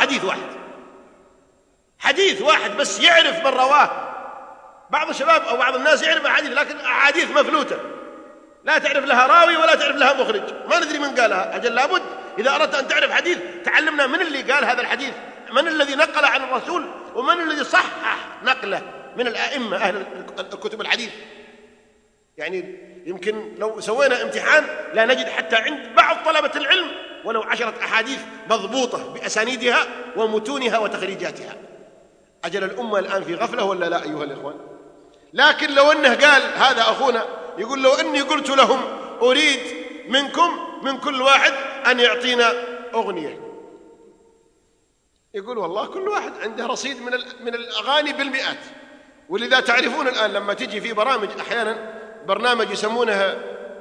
حديث واحد بس يعرف من رواه. بعض الشباب أو بعض الناس يعرف أحاديث، لكن أحاديث مفلوتة لا تعرف لها راوي ولا تعرف لها مخرج، ما ندري من قالها. أجل لابد إذا أردت أن تعرف حديث تعلمنا من اللي قال هذا الحديث، من الذي نقل عن الرسول، ومن الذي صحح نقله من الأئمة أهل الكتب الحديث. يعني يمكن لو سوينا امتحان لا نجد حتى عند بعض طلبة العلم ولو 10 أحاديث مضبوطة بأسانيدها ومتونها وتخريجاتها. أجل الأمة الآن في غفلة ولا لا أيها الإخوان؟ لكن لو أنه قال هذا أخونا، يقول: لو أني قلت لهم أريد منكم من كل واحد أن يعطينا أغنية. يقول والله كل واحد عنده رصيد من الأغاني بالمئات. ولذا تعرفون الآن لما تجي في برامج أحيانا برنامج يسمونها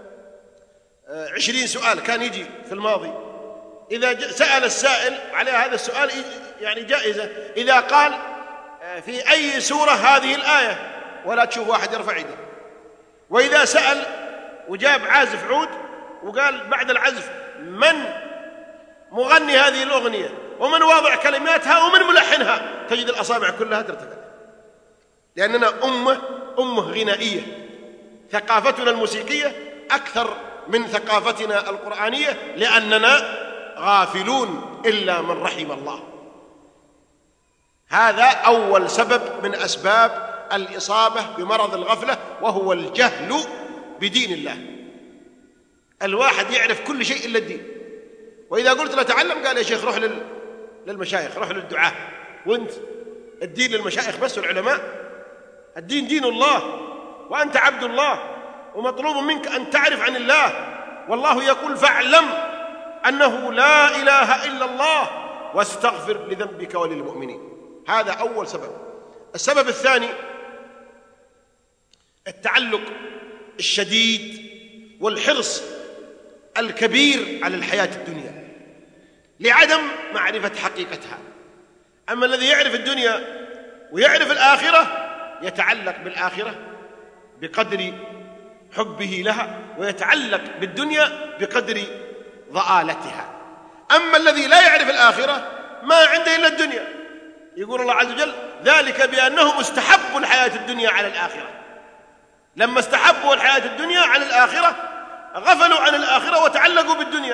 20 سؤال، كان يجي في الماضي إذا سأل السائل على هذا السؤال يعني جائزة، إذا قال في أي سورة هذه الآية، ولا تشوف واحد يرفع يده. وإذا سأل وجاب عازف عود وقال بعد العزف من مغني هذه الأغنية ومن واضع كلماتها ومن ملحنها، تجد الأصابع كلها ترتفع، لأننا أمة غنائية. ثقافتنا الموسيقية أكثر من ثقافتنا القرآنية، لأننا غافلون إلا من رحم الله. هذا أول سبب من أسباب الإصابة بمرض الغفلة، وهو الجهل بدين الله. الواحد يعرف كل شيء إلا الدين، وإذا قلت له تعلم قال يا شيخ روح للمشايخ، روح للدعاة. وانت الدين للمشايخ بس والعلماء؟ الدين دين الله، وأنت عبد الله، ومطلوب منك أن تعرف عن الله. والله يقول فاعلم أنه لا إله إلا الله واستغفر لذنبك وللمؤمنين. هذا أول سبب. السبب الثاني التعلق الشديد والحرص الكبير على الحياة الدنيا لعدم معرفة حقيقتها. أما الذي يعرف الدنيا ويعرف الآخرة يتعلق بالآخرة بقدر حبه لها، ويتعلق بالدنيا بقدر ضآلتها. أما الذي لا يعرف الآخرة ما عنده إلا الدنيا. يقول الله عز وجل ذلك بأنهم استحبوا الحياة الدنيا على الآخرة. لما استحبوا الحياة الدنيا على الآخرة غفلوا عن الآخرة وتعلقوا بالدنيا،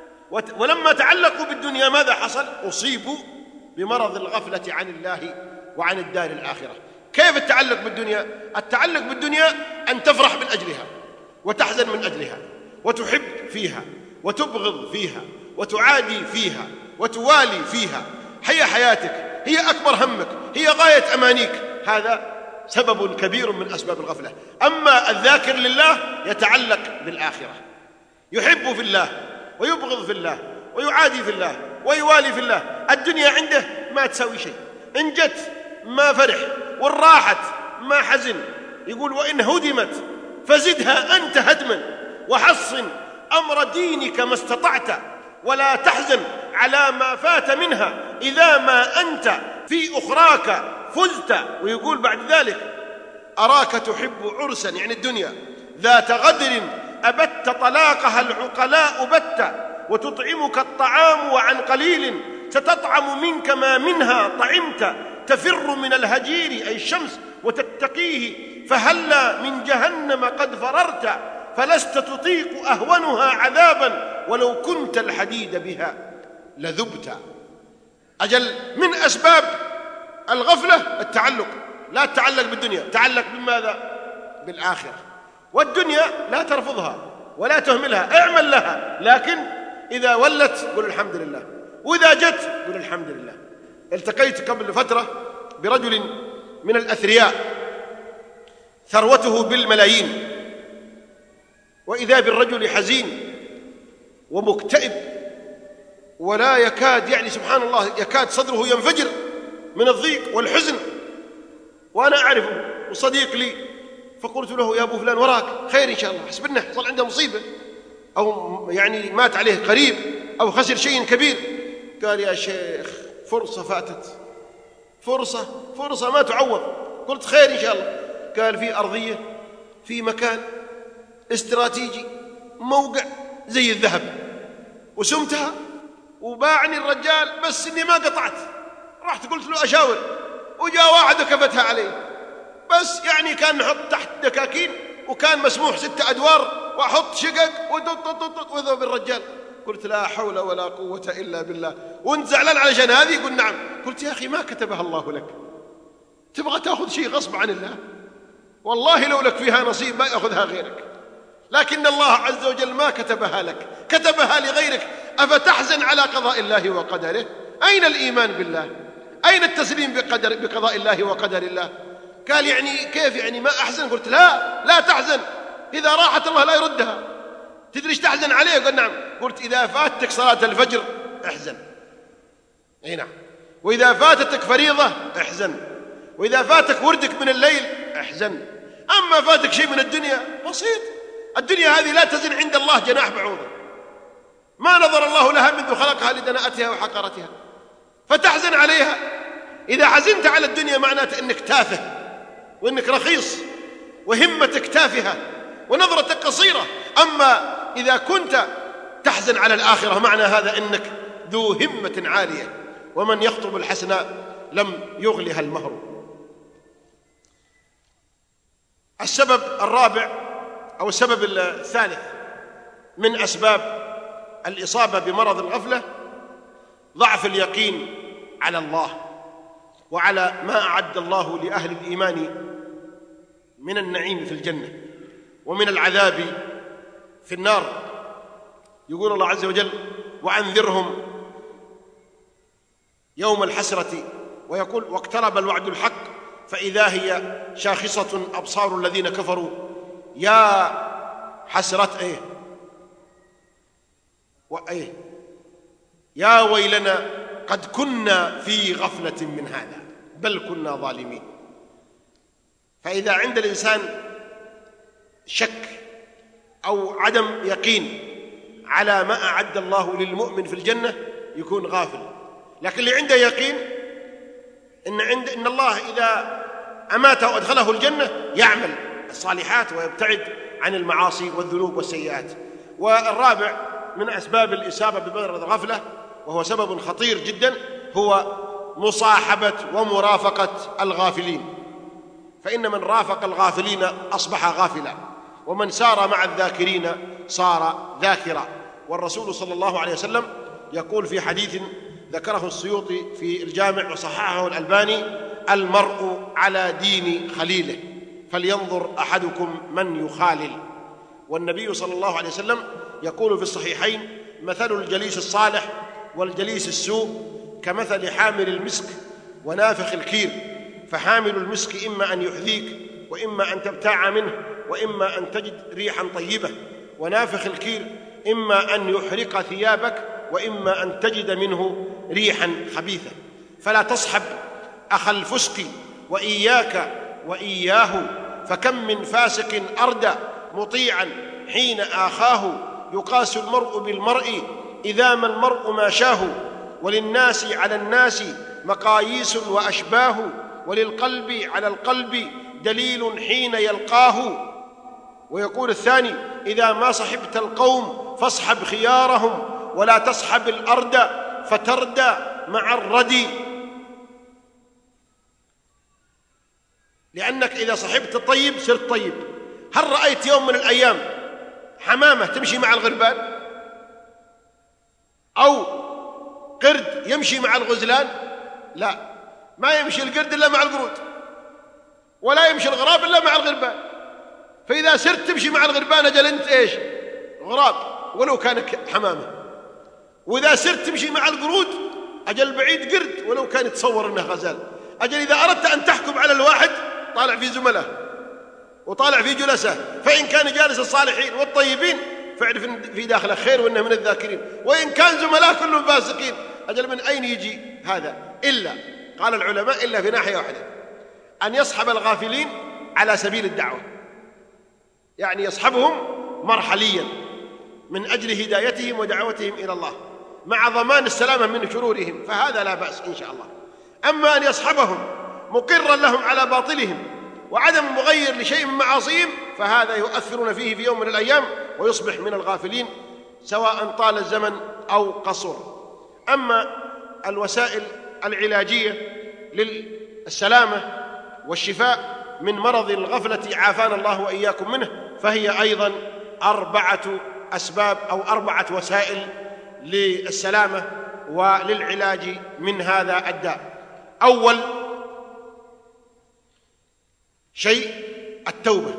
ولما تعلقوا بالدنيا ماذا حصل؟ أصيبوا بمرض الغفلة عن الله وعن الدار الآخرة. كيف التعلق بالدنيا؟ التعلق بالدنيا أن تفرح من أجلها وتحزن من أجلها وتحب فيها وتبغض فيها وتعادي فيها وتوالي فيها. هي حياتك، هي أكبر همك، هي غاية أمانيك. هذا سبب كبير من أسباب الغفلة. أما الذاكر لله يتعلق بالآخرة، يحب في الله ويبغض في الله ويعادي في الله ويوالي في الله. الدنيا عنده ما تسوي شيء، إن جت ما فرح، وإن راحت ما حزن. يقول وإن هدمت فزدها أنت هدما، وحصن أمر دينك ما استطعت، ولا تحزن على ما فات منها إذا ما أنت في أخراك فزت. ويقول بعد ذلك أراك تحب عرسا، يعني الدنيا، ذات غدر أبت طلاقها العقلاء بت، وتطعمك الطعام وعن قليل ستطعم منك ما منها طعمت، تفر من الهجير أي الشمس وتتقيه، فهلا من جهنم قد فررت، فلست تطيق أهونها عذابا، ولو كنت الحديد بها لذبت. أجل من أسباب الغفلة التعلق. لا تتعلق بالدنيا، تعلق بماذا؟ بالآخرة. والدنيا لا ترفضها ولا تهملها، اعمل لها، لكن إذا ولت قل الحمد لله، وإذا جت قل الحمد لله. التقيت قبل فترة برجل من الأثرياء ثروته بالملايين، وإذا بالرجل حزين ومكتئب، ولا يكاد، يعني سبحان الله، يكاد صدره ينفجر من الضيق والحزن. وأنا أعرفه وصديق لي، فقلت له يا أبو فلان وراك خير إن شاء الله، حسب أنه حصل عنده مصيبة أو يعني مات عليه قريب أو خسر شيء كبير. قال يا شيخ فرصة فاتت، فرصة ما تعوض. قلت خير إن شاء الله. قال في أرضية في مكان استراتيجي، موقع زي الذهب، وسمتها وباعني الرجال، بس إني ما قطعت. رحت قلت له أشاور، وجاء واحد وكفتها عليه، بس يعني كان نحط تحت دكاكين، وكان مسموح 6 أدوار، وأحط شقق وذهب الرجال. قلت لا حول ولا قوة إلا بالله. وانت زعلان علشان هذه؟ يقول نعم. قلت يا أخي ما كتبها الله لك، تبغى تأخذ شيء غصب عن الله؟ والله لو لك فيها نصيب ما يأخذها غيرك، لكن الله عز وجل ما كتبها لك، كتبها لغيرك. أفتحزن على قضاء الله وقدره؟ أين الإيمان بالله؟ أين التسليم بقضاء الله وقدر الله؟ قال يعني كيف يعني ما أحزن؟ قلت لا تحزن، إذا راحت الله لا يردها، تحزن عليه؟ قال نعم. قلت إذا فاتك صلاة الفجر احزن، أي نعم، وإذا فاتتك فريضة احزن، وإذا فاتك وردك من الليل احزن. أما فاتك شيء من الدنيا بسيط، الدنيا هذه لا تزن عند الله جناح بعوضة، ما نظر الله لها منذ خلقها لدناءتها وحقارتها، فتحزن عليها. إذا حزنت على الدنيا معناته أنك تافه وأنك رخيص وهمتك تافهة ونظرتك قصيرة. أما إذا كنت تحزن على الآخرة معنى هذا أنك ذو همة عالية، ومن يخطب الحسناء لم يغلها المهر. السبب الرابع أو السبب الثالث من أسباب الإصابة بمرض الغفلة ضعف اليقين على الله وعلى ما أعد الله لأهل الإيمان من النعيم في الجنة ومن العذاب في النار. يقول الله عز وجل: وأنذرهم يوم الحسرة، ويقول: واقترب الوعد الحق فإذا هي شاخصة أبصار الذين كفروا يا حسرة يا ويلنا قد كنا في غفلة من هذا بل كنا ظالمين. فإذا عند الإنسان شك أو عدم يقين على ما أعد الله للمؤمن في الجنة يكون غافل. لكن اللي عنده يقين إن الله إذا أماته وأدخله الجنة يعمل الصالحات ويبتعد عن المعاصي والذنوب والسيئات. والرابع من أسباب الإصابة بمرض الغفلة، وهو سبب خطير جدا، هو مصاحبة ومرافقة الغافلين. فإن من رافق الغافلين أصبح غافلا، ومن سار مع الذاكرين صار ذاكرا. والرسول صلى الله عليه وسلم يقول في حديث ذكره السيوطي في الجامع وصححه الألباني: المرء على دين خليله فلينظر أحدكم من يخالل. والنبي صلى الله عليه وسلم يقول في الصحيحين: مثل الجليس الصالح والجليس السوء كمثل حامل المسك ونافخ الكير، فحامل المسك إما أن يحذيك وإما أن تبتاع منه وإما أن تجد ريحا طيبة، ونافخ الكير إما أن يحرق ثيابك وإما أن تجد منه ريحا خبيثة. فلا تصحب أخ الفسق وإياك وإياه، فكم من فاسق أردى مطيعا حين آخاه، يقاس المرء بالمرء إذا ما المرء ما شاه، وللناس على الناس مقاييس وأشباه، وللقلب على القلب دليل حين يلقاه. ويقول الثاني: إذا ما صحبت القوم فاصحب خيارهم، ولا تصحب الأرض فتردى مع الردي. لأنك إذا صحبت الطيب صرت طيب. هل رأيت يوم من الأيام حمامة تمشي مع الغربان، أو قرد يمشي مع الغزلان؟ لا، ما يمشي القرد إلا مع القرود، ولا يمشي الغراب إلا مع الغربان. فإذا سرت تمشي مع الغربان أجل أنت إيش؟ غراب ولو كانك حمامة. وإذا سرت تمشي مع القرود أجل بعيد قرد ولو كان يتصور أنه غزال. أجل إذا أردت أن تحكم على الواحد طالع في زملائه وطالع في جلسه، فإن كان جالس الصالحين والطيبين فاعرف في داخله خير وإنه من الذاكرين، وإن كان زملاء كلهم فاسقين أجل من أين يجي هذا؟ إلا قال العلماء إلا في ناحية واحدة: أن يصحب الغافلين على سبيل الدعوة، يعني يصحبهم مرحليا من أجل هدايتهم ودعوتهم إلى الله مع ضمان السلامة من شرورهم، فهذا لا بأس إن شاء الله. أما أن يصحبهم مقرا لهم على باطلهم وعدم مغير لشيء من معاصيهم، فهذا يؤثرون فيه في يوم من الأيام ويصبح من الغافلين سواء طال الزمن أو قصر. أما الوسائل العلاجية للسلامة والشفاء من مرض الغفلة عافانا الله وإياكم منه، فهي أيضا 4 أسباب أو 4 وسائل للسلامة وللعلاج من هذا الداء. أول شيء التوبة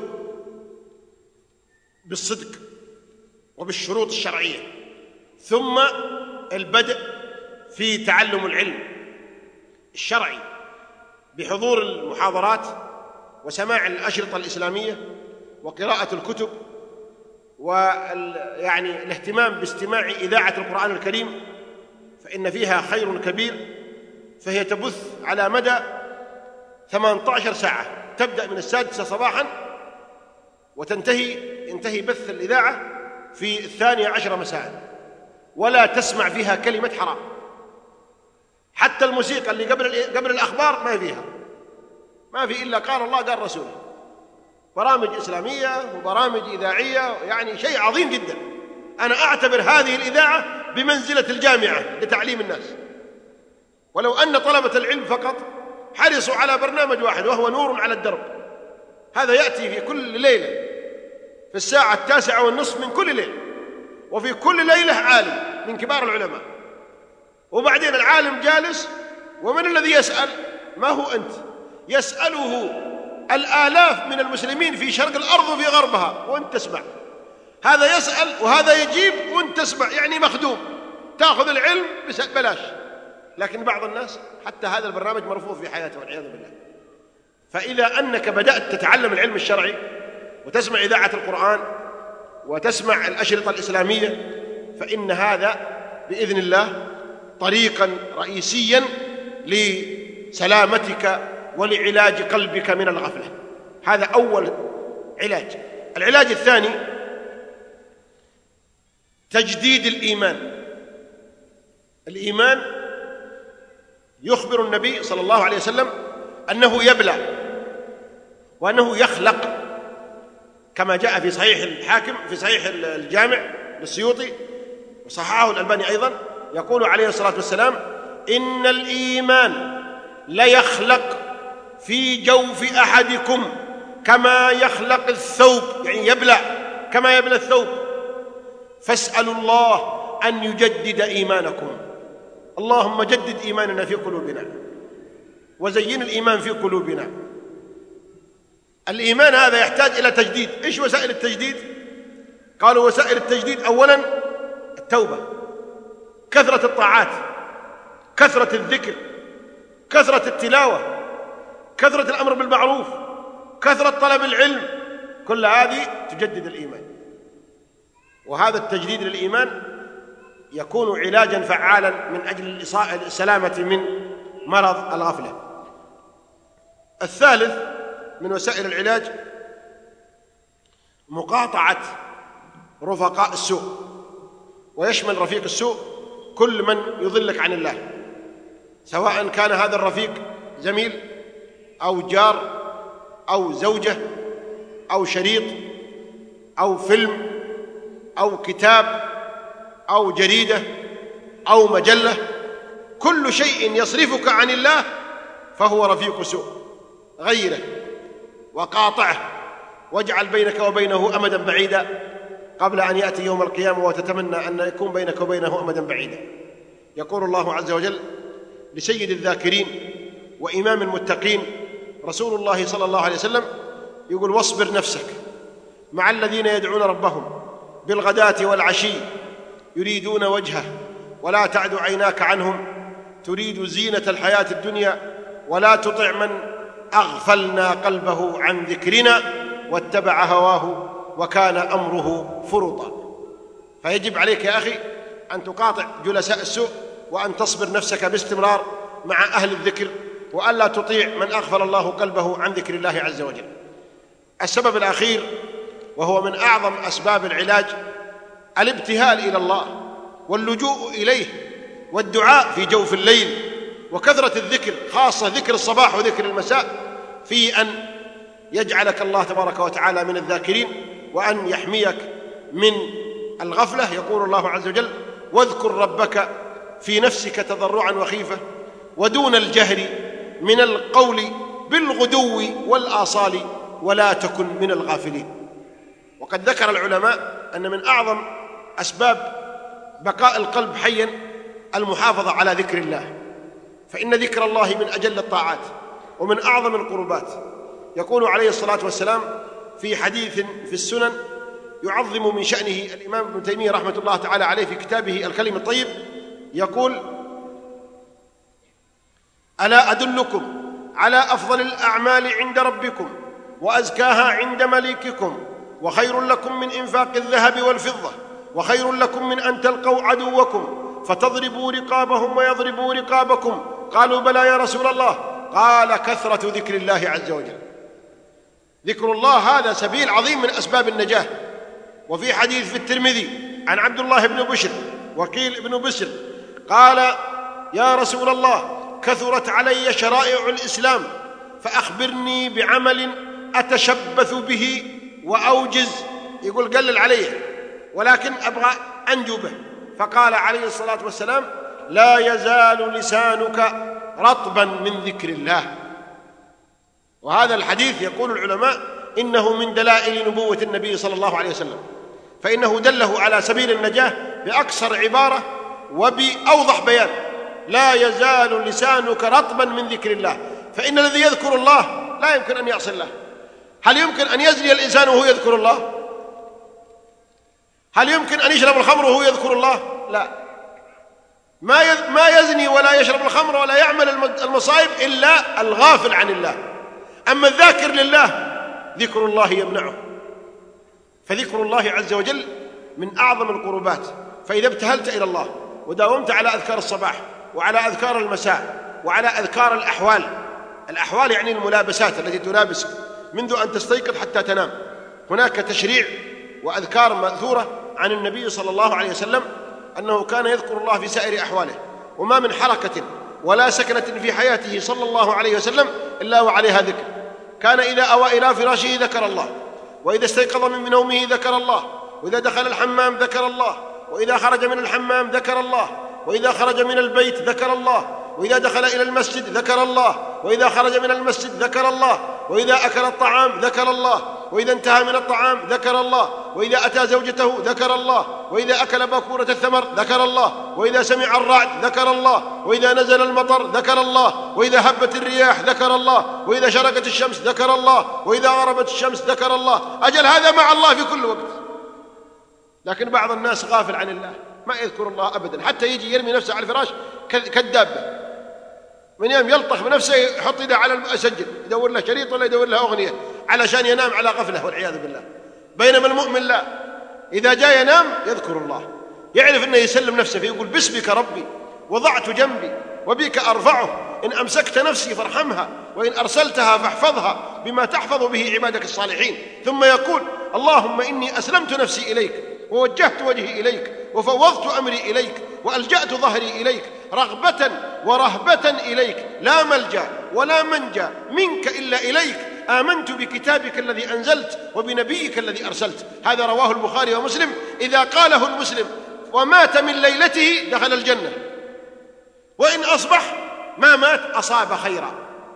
بالصدق وبالشروط الشرعية، ثم البدء في تعلم العلم الشرعي بحضور المحاضرات وسماع الأشرطة الإسلامية وقراءة الكتب يعني الاهتمام باستماع إذاعة القرآن الكريم، فإن فيها خير كبير. فهي تبث على مدى 18 ساعة، تبدأ من 6 صباحا ينتهي بث الإذاعة في 12 مساء، ولا تسمع فيها كلمة حرام. حتى الموسيقى اللي قبل الأخبار ما في إلا قال الله قال رسوله. برامج إسلامية وبرامج إذاعية، يعني شيء عظيم جدا. أنا أعتبر هذه الإذاعة بمنزلة الجامعة لتعليم الناس. ولو أن طلبة العلم فقط حرصوا على برنامج واحد وهو نور على الدرب، هذا يأتي في كل ليلة في الساعة 9:30 من كل ليلة، وفي كل ليلة عالم من كبار العلماء، وبعدين العالم جالس، ومن الذي يسأل؟ ما هو أنت، يسأله الآلاف من المسلمين في شرق الأرض وفي غربها، وأنت تسمع. هذا يسأل وهذا يجيب وأنت تسمع، يعني مخدوم، تأخذ العلم بلاش. لكن بعض الناس حتى هذا البرنامج مرفوض في حياته والعياذ بالله. فإذا أنك بدأت تتعلم العلم الشرعي وتسمع إذاعة القرآن وتسمع الأشرطة الإسلامية، فإن هذا بإذن الله طريقا رئيسيا لسلامتك ولعلاج قلبك من الغفلة. هذا أول علاج. العلاج الثاني تجديد الإيمان. الإيمان يخبر النبي صلى الله عليه وسلم أنه يبلى وأنه يخلق، كما جاء في صحيح الحاكم في صحيح الجامع للسيوطي وصححه الألباني أيضا، يقول عليه الصلاة والسلام: إن الإيمان ليخلق في جوف أحدكم كما يخلق الثوب، يعني يبلى كما يبلى الثوب، فاسألوا الله أن يجدد إيمانكم. اللهم جدد إيماننا في قلوبنا وزين الإيمان في قلوبنا. الإيمان هذا يحتاج إلى تجديد. إيش وسائل التجديد؟ قالوا وسائل التجديد أولا التوبة، كثرة الطاعات، كثرة الذكر، كثرة التلاوة، كثرة الأمر بالمعروف، كثرة طلب العلم، كل هذه تجدد الإيمان. وهذا التجديد للإيمان يكون علاجا فعالا من أجل السلامة من مرض الغفلة. الثالث من وسائل العلاج مقاطعة رفقاء السوء، ويشمل رفيق السوء كل من يضلك عن الله، سواء كان هذا الرفيق زميل أو جار أو زوجة أو شريط أو فيلم أو كتاب أو جريدة أو مجلة. كل شيء يصرفك عن الله فهو رفيق سوء. غيره وقاطعه، واجعل بينك وبينه أمدا بعيدا قبل أن يأتي يوم القيامة وتتمنى أن يكون بينك وبينه أمدا بعيدا. يقول الله عز وجل لسيد الذاكرين وإمام المتقين رسول الله صلى الله عليه وسلم، يقول: واصبر نفسك مع الذين يدعون ربهم بالغداة والعشي يريدون وجهه ولا تعد عيناك عنهم تريد زينة الحياة الدنيا ولا تطع من أغفلنا قلبه عن ذكرنا واتبع هواه وكان أمره فرطا. فيجب عليك يا أخي أن تقاطع جلساء السوء، وأن تصبر نفسك باستمرار مع أهل الذكر، وألا تطيع من أغفل الله قلبه عن ذكر الله عز وجل. السبب الأخير وهو من أعظم أسباب العلاج الابتهال إلى الله واللجوء إليه والدعاء في جوف الليل وكثرة الذكر، خاصة ذكر الصباح وذكر المساء، في أن يجعلك الله تبارك وتعالى من الذاكرين وأن يحميك من الغفلة. يقول الله عز وجل: واذكر ربك في نفسك تضرعا وخيفة ودون الجهر من القول بالغدو والآصال ولا تكن من الغافلين. وقد ذكر العلماء أن من أعظم أسباب بقاء القلب حيا المحافظة على ذكر الله، فإن ذكر الله من أجل الطاعات ومن أعظم القربات. يقول عليه الصلاة والسلام في حديث في السنن يعظم من شأنه الإمام ابن تيمية رحمة الله تعالى عليه في كتابه الكلم الطيب، يقول: ألا أدلكم على أفضل الأعمال عند ربكم وأزكاها عند مليككم وخير لكم من إنفاق الذهب والفضة، وخير لكم من أن تلقوا عدوكم فتضربوا رقابهم ويضربوا رقابكم. قالوا بلى يا رسول الله. قال كثرة ذكر الله عز وجل. ذكر الله هذا سبيل عظيم من أسباب النجاة. وفي حديث في الترمذي عن عبد الله بن بشر وقيل ابن بسر قال يا رسول الله كثرت علي شرائع الإسلام فأخبرني بعمل أتشبث به وأوجز، يقول قلل علي ولكن أبغى أنجو به. فقال عليه الصلاة والسلام لا يزال لسانك رطبا من ذكر الله. وهذا الحديث يقول العلماء إنه من دلائل نبوة النبي صلى الله عليه وسلم، فإنه دله على سبيل النجاة بأقصر عبارة وبأوضح بيان. لا يزال لسانك رطبا من ذكر الله، فإن الذي يذكر الله لا يمكن أن يعصي الله. هل يمكن أن يزني الإنسان وهو يذكر الله؟ هل يمكن أن يشرب الخمر وهو يذكر الله؟ لا. ما يزني ولا يشرب الخمر ولا يعمل المصائب إلا الغافل عن الله. أما الذاكر لله ذكر الله يمنعه. فذكر الله عز وجل من أعظم القربات. فإذا ابتهلت إلى الله وداومت على أذكار الصباح وعلى أذكار المساء وعلى أذكار الأحوال يعني الملابسات التي تلابسك منذ أن تستيقظ حتى تنام، هناك تشريع وأذكار مأثورة عن النبي صلى الله عليه وسلم أنه كان يذكر الله في سائر أحواله، وما من حركة ولا سكنة في حياته صلى الله عليه وسلم إلا وعليها ذكر. كان إذا أوى إلى فراشه ذكر الله، وإذا استيقظ من نومه ذكر الله، وإذا دخل الحمام ذكر الله، وإذا خرج من الحمام ذكر الله، وإذا خرج من البيت ذكر الله، وإذا دخل إلى المسجد ذكر الله، وإذا خرج من المسجد ذكر الله، وإذا أكل الطعام ذكر الله، وإذا انتهى من الطعام ذكر الله، وإذا أتى زوجته ذكر الله، وإذا أكل باكورة الثمر ذكر الله، وإذا سمع الرعد ذكر الله، وإذا نزل المطر ذكر الله، وإذا هبت الرياح ذكر الله، وإذا شرقت الشمس ذكر الله، وإذا غربت الشمس ذكر الله. أجل هذا مع الله في كل وقت. لكن بعض الناس غافل عن الله، ما يذكر الله أبدا، حتى يجي يرمي نفسه على الفراش كالدابة، من يوم يلطخ بنفسه يحط يده على المسجل يدور له شريط ولا يدور له أغنية علشان ينام على غفلة والعياذ بالله. بينما المؤمن لا، إذا جاء ينام يذكر الله، يعرف أنه يسلم نفسه فيقول باسمك ربي وضعت جنبي وبك أرفعه، إن أمسكت نفسي فارحمها وإن أرسلتها فاحفظها بما تحفظ به عبادك الصالحين. ثم يقول اللهم إني أسلمت نفسي إليك ووجهت وجهي إليك وفوضت أمري إليك وألجأت ظهري إليك رغبة ورهبة إليك، لا ملجأ ولا منجا منك إلا إليك، آمنت بكتابك الذي أنزلت وبنبيك الذي أرسلت. هذا رواه البخاري ومسلم. إذا قاله المسلم ومات من ليلته دخل الجنة، وإن أصبح ما مات أصاب خيرا.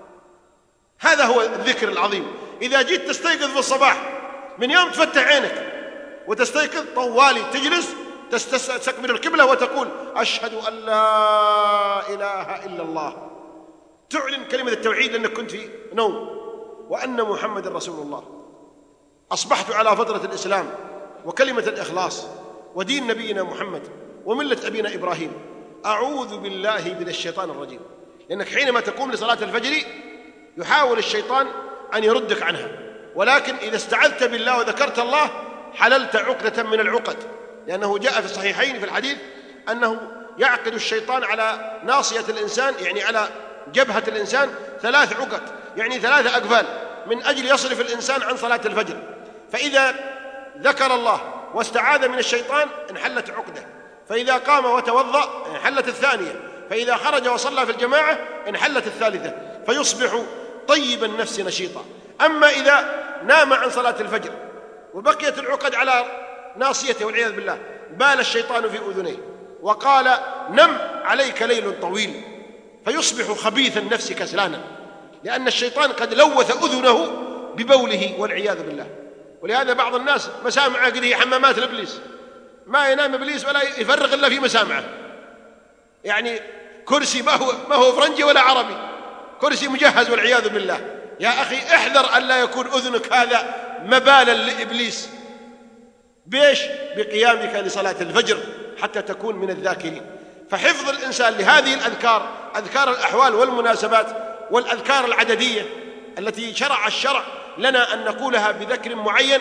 هذا هو الذكر العظيم. إذا جيت تستيقظ في الصباح من يوم تفتح عينك وتستيقظ طوالي تجلس تستقبل القبلة وتقول أشهد أن لا إله إلا الله، تعلن كلمة التوحيد لأنك كنت في نوم، وأن محمد رسول الله. أصبحت على فطرة الإسلام وكلمة الإخلاص ودين نبينا محمد وملة أبينا إبراهيم. أعوذ بالله من الشيطان الرجيم. لأنك حينما تقوم لصلاة الفجر يحاول الشيطان أن يردك عنها، ولكن إذا استعذت بالله وذكرت الله حللت عقدة من العقد. لأنه جاء في الصحيحين في الحديث أنه يعقد الشيطان على ناصية الإنسان، يعني على جبهة الإنسان 3 عقد، يعني 3 أقفال، من أجل يصرف الإنسان عن صلاة الفجر. فإذا ذكر الله واستعاذ من الشيطان انحلت عقدة، فإذا قام وتوضأ انحلت الثانية، فإذا خرج وصلى في الجماعة انحلت الثالثة، فيصبح طيب النفس نشيطا. أما إذا نام عن صلاة الفجر وبقيت العقد على ناصيته والعياذ بالله، بال الشيطان في أذنيه وقال نم عليك ليل طويل، فيصبح خبيث النفس كسلانا، لأن الشيطان قد لوث أذنه ببوله والعياذ بالله. ولهذا بعض الناس مسامعه قد هي حمامات الإبليس، ما ينام إبليس ولا يفرغ إلا في مسامعه، يعني كرسي ما هو فرنجي ولا عربي، كرسي مجهز والعياذ بالله. يا أخي احذر أن لا يكون أذنك هذا مبالا لإبليس. بيش؟ بقيامك لصلاة الفجر حتى تكون من الذاكرين. فحفظ الإنسان لهذه الأذكار، أذكار الأحوال والمناسبات والأذكار العددية التي شرع الشرع لنا أن نقولها بذكر معين،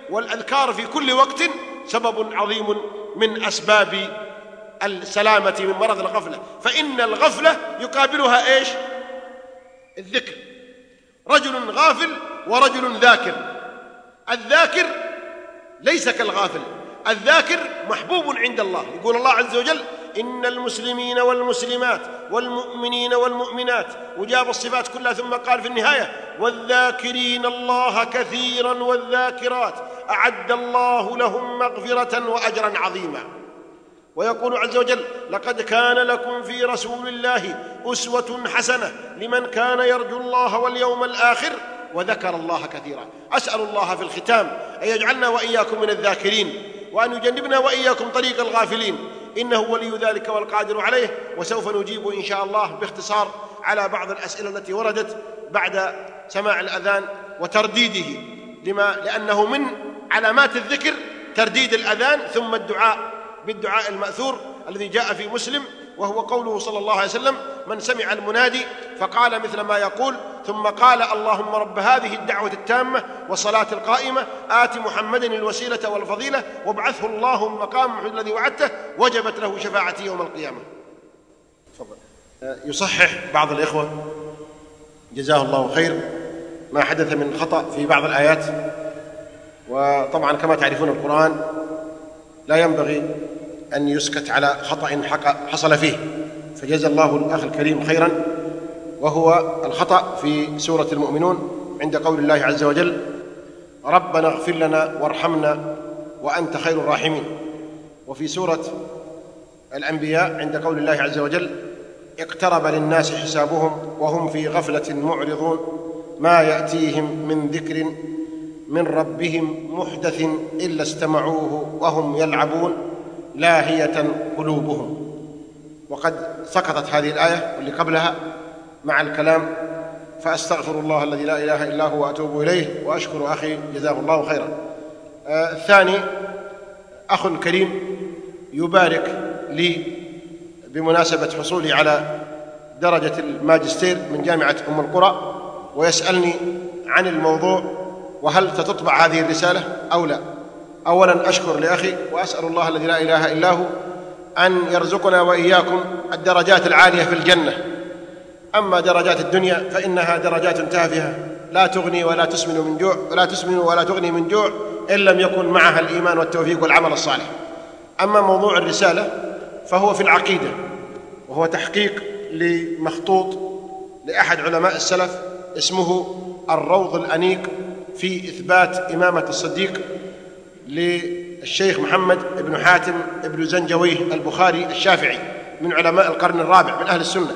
والأذكار في كل وقت سبب عظيم من أسباب السلامة من مرض الغفلة، فإن الغفلة يقابلها إيش؟ الذكر. رجل غافل ورجل ذاكر. الذاكر ليس كالغافل، الذاكر محبوب عند الله. يقول الله عز وجل: إن المسلمين والمسلمات والمؤمنين والمؤمنات، وجاب الصفات كلها، ثم قال في النهاية: والذاكرين الله كثيرا والذاكرات أعد الله لهم مغفرة وأجرا عظيما. ويقول عز وجل: لقد كان لكم في رسول الله أسوة حسنة لمن كان يرجو الله واليوم الآخر وذكر الله كثيرا. أسأل الله في الختام أن يجعلنا وإياكم من الذاكرين، وأن يجنبنا وإياكم طريق الغافلين، إنه ولي ذلك والقادر عليه. وسوف نجيب إن شاء الله باختصار على بعض الأسئلة التي وردت بعد سماع الأذان وترديده، لأنه من علامات الذكر ترديد الأذان ثم الدعاء بالدعاء المأثور الذي جاء في مسلم، وهو قوله صلى الله عليه وسلم: من سمع المنادي فقال مثل ما يقول ثم قال: اللهم رب هذه الدعوة التامة والصلاة القائمة آت محمدا الوسيلة والفضيلة وابعثه الله المقام الذي وعدته وجبت له شفاعتي يوم القيامة. تفضل. يصحح بعض الإخوة جزاه الله خير ما حدث من خطأ في بعض الآيات، وطبعا كما تعرفون القرآن لا ينبغي أن يسكت على خطأ حصل فيه، فجزا الله الأخ الكريم خيرا. وهو الخطأ في سورة المؤمنون عند قول الله عز وجل: ربنا اغفر لنا وارحمنا وأنت خير الراحمين. وفي سورة الأنبياء عند قول الله عز وجل: اقترب للناس حسابهم وهم في غفلة معرضون ما يأتيهم من ذكر من ربهم محدث إلا استمعوه وهم يلعبون لاهية قلوبهم. وقد سقطت هذه الآية واللي قبلها مع الكلام: فأستغفر الله الذي لا إله إلا هو وأتوب إليه، وأشكر أخي جزاه الله خيرا. الثاني أخ كريم يبارك لي بمناسبة حصولي على درجة الماجستير من جامعة أم القرى، ويسألني عن الموضوع وهل ستطبع هذه الرسالة أو لا. أولا أشكر لأخي، وأسأل الله الذي لا إله إلا هو أن يرزقنا وإياكم الدرجات العالية في الجنة. أما درجات الدنيا فإنها درجات تافهة لا تغني ولا تسمن من جوع، ولا تسمن ولا تغني من جوع إن لم يكن معها الإيمان والتوفيق والعمل الصالح. أما موضوع الرسالة فهو في العقيدة، وهو تحقيق لمخطوط لأحد علماء السلف اسمه الروض الأنيق في إثبات إمامة الصديق للشيخ محمد بن حاتم بن زنجويه البخاري الشافعي من علماء القرن الرابع من أهل السنة.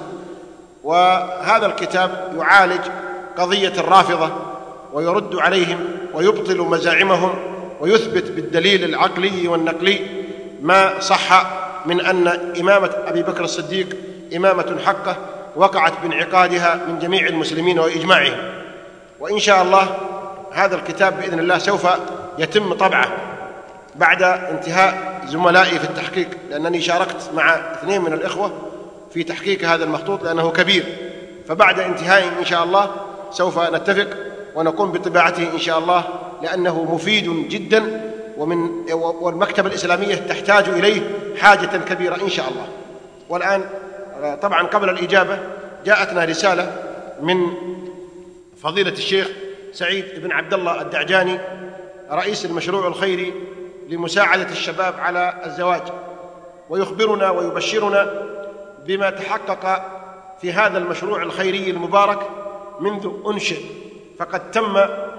وهذا الكتاب يعالج قضية الرافضة ويرد عليهم ويبطل مزاعمهم ويثبت بالدليل العقلي والنقلي ما صح من أن إمامة أبي بكر الصديق إمامة حقة وقعت بانعقادها من جميع المسلمين وإجماعهم. وإن شاء الله هذا الكتاب بإذن الله سوف يتم طبعه بعد انتهاء زملائي في التحقيق، لأنني شاركت مع 2 من الإخوة في تحقيق هذا المخطوط لأنه كبير. فبعد انتهاء إن شاء الله سوف نتفق ونقوم بطباعته إن شاء الله، لأنه مفيد جدا والمكتبة الإسلامية تحتاج إليه حاجة كبيرة إن شاء الله. والآن طبعا قبل الإجابة جاءتنا رسالة من فضيلة الشيخ سعيد بن عبد الله الدعجاني رئيس المشروع الخيري لمساعدة الشباب على الزواج، ويخبرنا ويبشرنا بما تحقق في هذا المشروع الخيري المبارك منذ أنشئ. فقد تم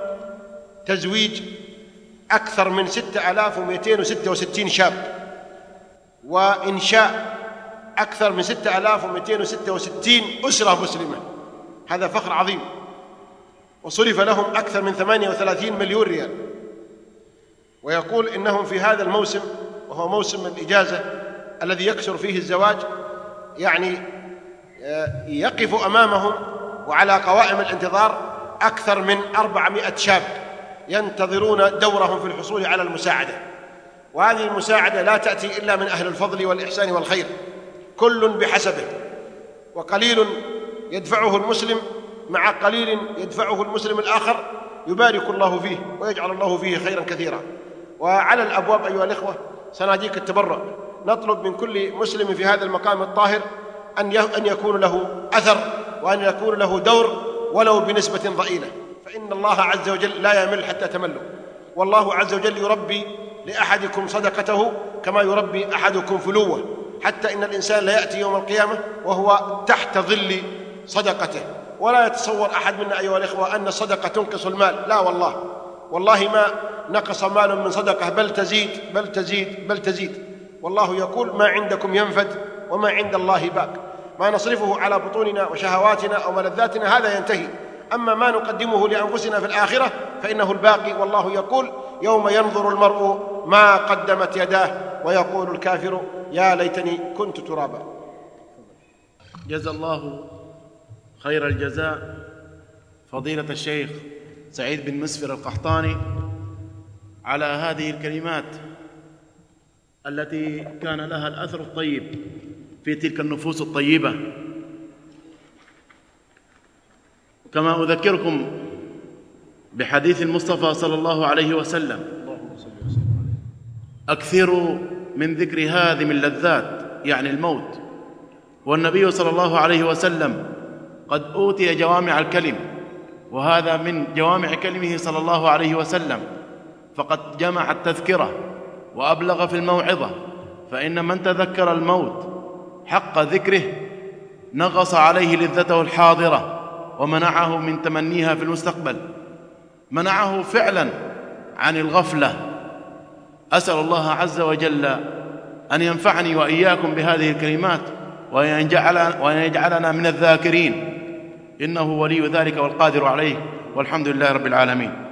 تزويج أكثر من 6266 شاب، وإنشاء أكثر من 6266 أسرة مسلمة. هذا فخر عظيم. وصرف لهم أكثر من 38 مليون ريال. ويقول إنهم في هذا الموسم، وهو موسم الإجازة الذي يكثر فيه الزواج، يعني يقف أمامهم وعلى قوائم الانتظار أكثر من 400 شاب ينتظرون دورهم في الحصول على المساعدة. وهذه المساعدة لا تأتي إلا من أهل الفضل والإحسان والخير، كل بحسبه، وقليل يدفعه المسلم مع قليل يدفعه المسلم الآخر، يبارك الله فيه ويجعل الله فيه خيرا كثيرا. وعلى الأبواب أيها الإخوة صناديق التبرع، نطلب من كل مسلم في هذا المقام الطاهر أن يكون له أثر وأن يكون له دور ولو بنسبة ضئيلة، فإن الله عز وجل لا يمل حتى تملوا، والله عز وجل يربي لأحدكم صدقته كما يربي أحدكم فلوه، حتى إن الإنسان لا يأتي يوم القيامة وهو تحت ظل صدقته. ولا يتصور أحد منا أيها الإخوة أن الصدقة تنقص المال، لا والله ما نقص مال من صدقة، بل تزيد بل تزيد بل تزيد. والله يقول ما عندكم ينفد وما عند الله باق. ما نصرفه على بطوننا وشهواتنا أو ملذاتنا هذا ينتهي، أما ما نقدمه لأنفسنا في الآخرة فإنه الباقي. والله يقول يوم ينظر المرء ما قدمت يداه ويقول الكافر يا ليتني كنت ترابا. جزا الله خير الجزاء فضيلة الشيخ سعيد بن مسفر القحطاني على هذه الكلمات التي كان لها الأثر الطيب في تلك النفوس الطيبة. كما أذكركم بحديث المصطفى صلى الله عليه وسلم: أكثروا من ذكر هادم اللذات، يعني الموت. والنبي صلى الله عليه وسلم قد أوتي جوامع الكلم، وهذا من جوامع كلمه صلى الله عليه وسلم، فقد جمع التذكرة وأبلغ في الموعظة. فإن من تذكر الموت حق ذكره نغص عليه لذته الحاضرة ومنعه من تمنيها في المستقبل، منعه فعلا عن الغفلة. أسأل الله عز وجل أن ينفعني وإياكم بهذه الكلمات وأن يجعلنا من الذاكرين، إنه ولي ذلك والقادر عليه، والحمد لله رب العالمين.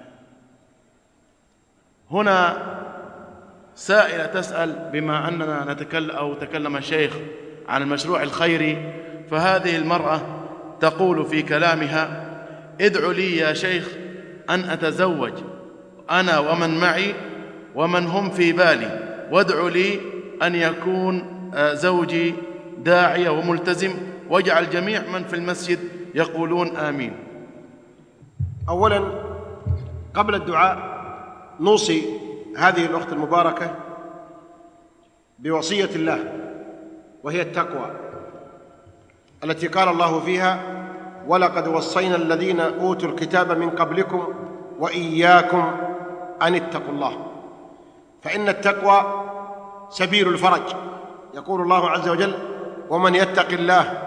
هنا سائلة تسأل: بما أننا تكلم الشيخ عن المشروع الخيري، فهذه المرأة تقول في كلامها: ادعوا لي يا شيخ أن أتزوج أنا ومن معي ومن هم في بالي، وادعوا لي أن يكون زوجي داعية وملتزم، واجعل جميع من في المسجد يقولون آمين. أولا قبل الدعاء نوصي هذه الأخت المباركة بوصية الله، وهي التقوى التي قال الله فيها: ولقد وصينا الذين أوتوا الكتاب من قبلكم وإياكم أن اتقوا الله. فإن التقوى سبيل الفرج. يقول الله عز وجل: ومن يتق الله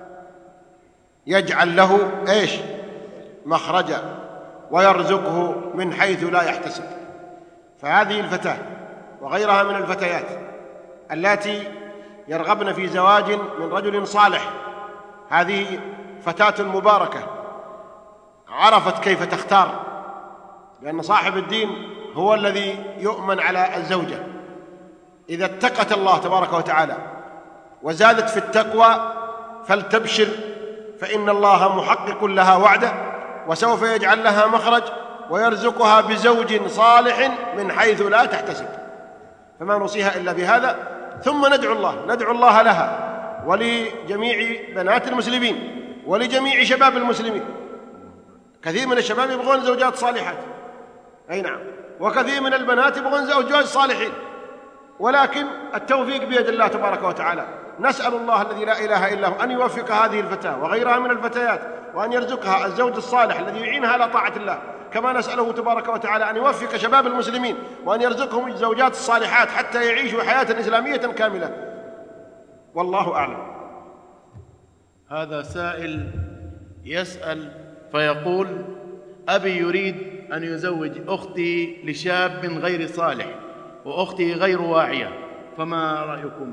يجعل له مخرجا ويرزقه من حيث لا يحتسب. فهذه الفتاة وغيرها من الفتيات اللاتي يرغبن في زواج من رجل صالح، هذه فتاة مباركة عرفت كيف تختار، لأن صاحب الدين هو الذي يؤمن على الزوجة. إذا اتقت الله تبارك وتعالى وزادت في التقوى فلتبشر، فإن الله محقق لها وعده، وسوف يجعل لها مخرج ويرزقها بزوج صالح من حيث لا تحتسب. فما نوصيها إلا بهذا، ثم ندعو الله لها ولجميع بنات المسلمين ولجميع شباب المسلمين. كثير من الشباب يبغون زوجات صالحات، أي نعم، وكثير من البنات يبغون زوجات صالحين، ولكن التوفيق بيد الله تبارك وتعالى. نسأل الله الذي لا إله إلا هو أن يوفق هذه الفتاة وغيرها من الفتيات، وأن يرزقها الزوج الصالح الذي يعينها على طاعة الله، كما نسأله تبارك وتعالى أن يوفق شباب المسلمين وأن يرزقهم الزوجات الصالحات حتى يعيشوا حياة إسلامية كاملة. والله أعلم. هذا سائل يسأل فيقول: أبي يريد أن يزوج أختي لشاب غير صالح وأختي غير واعية، فما رأيكم؟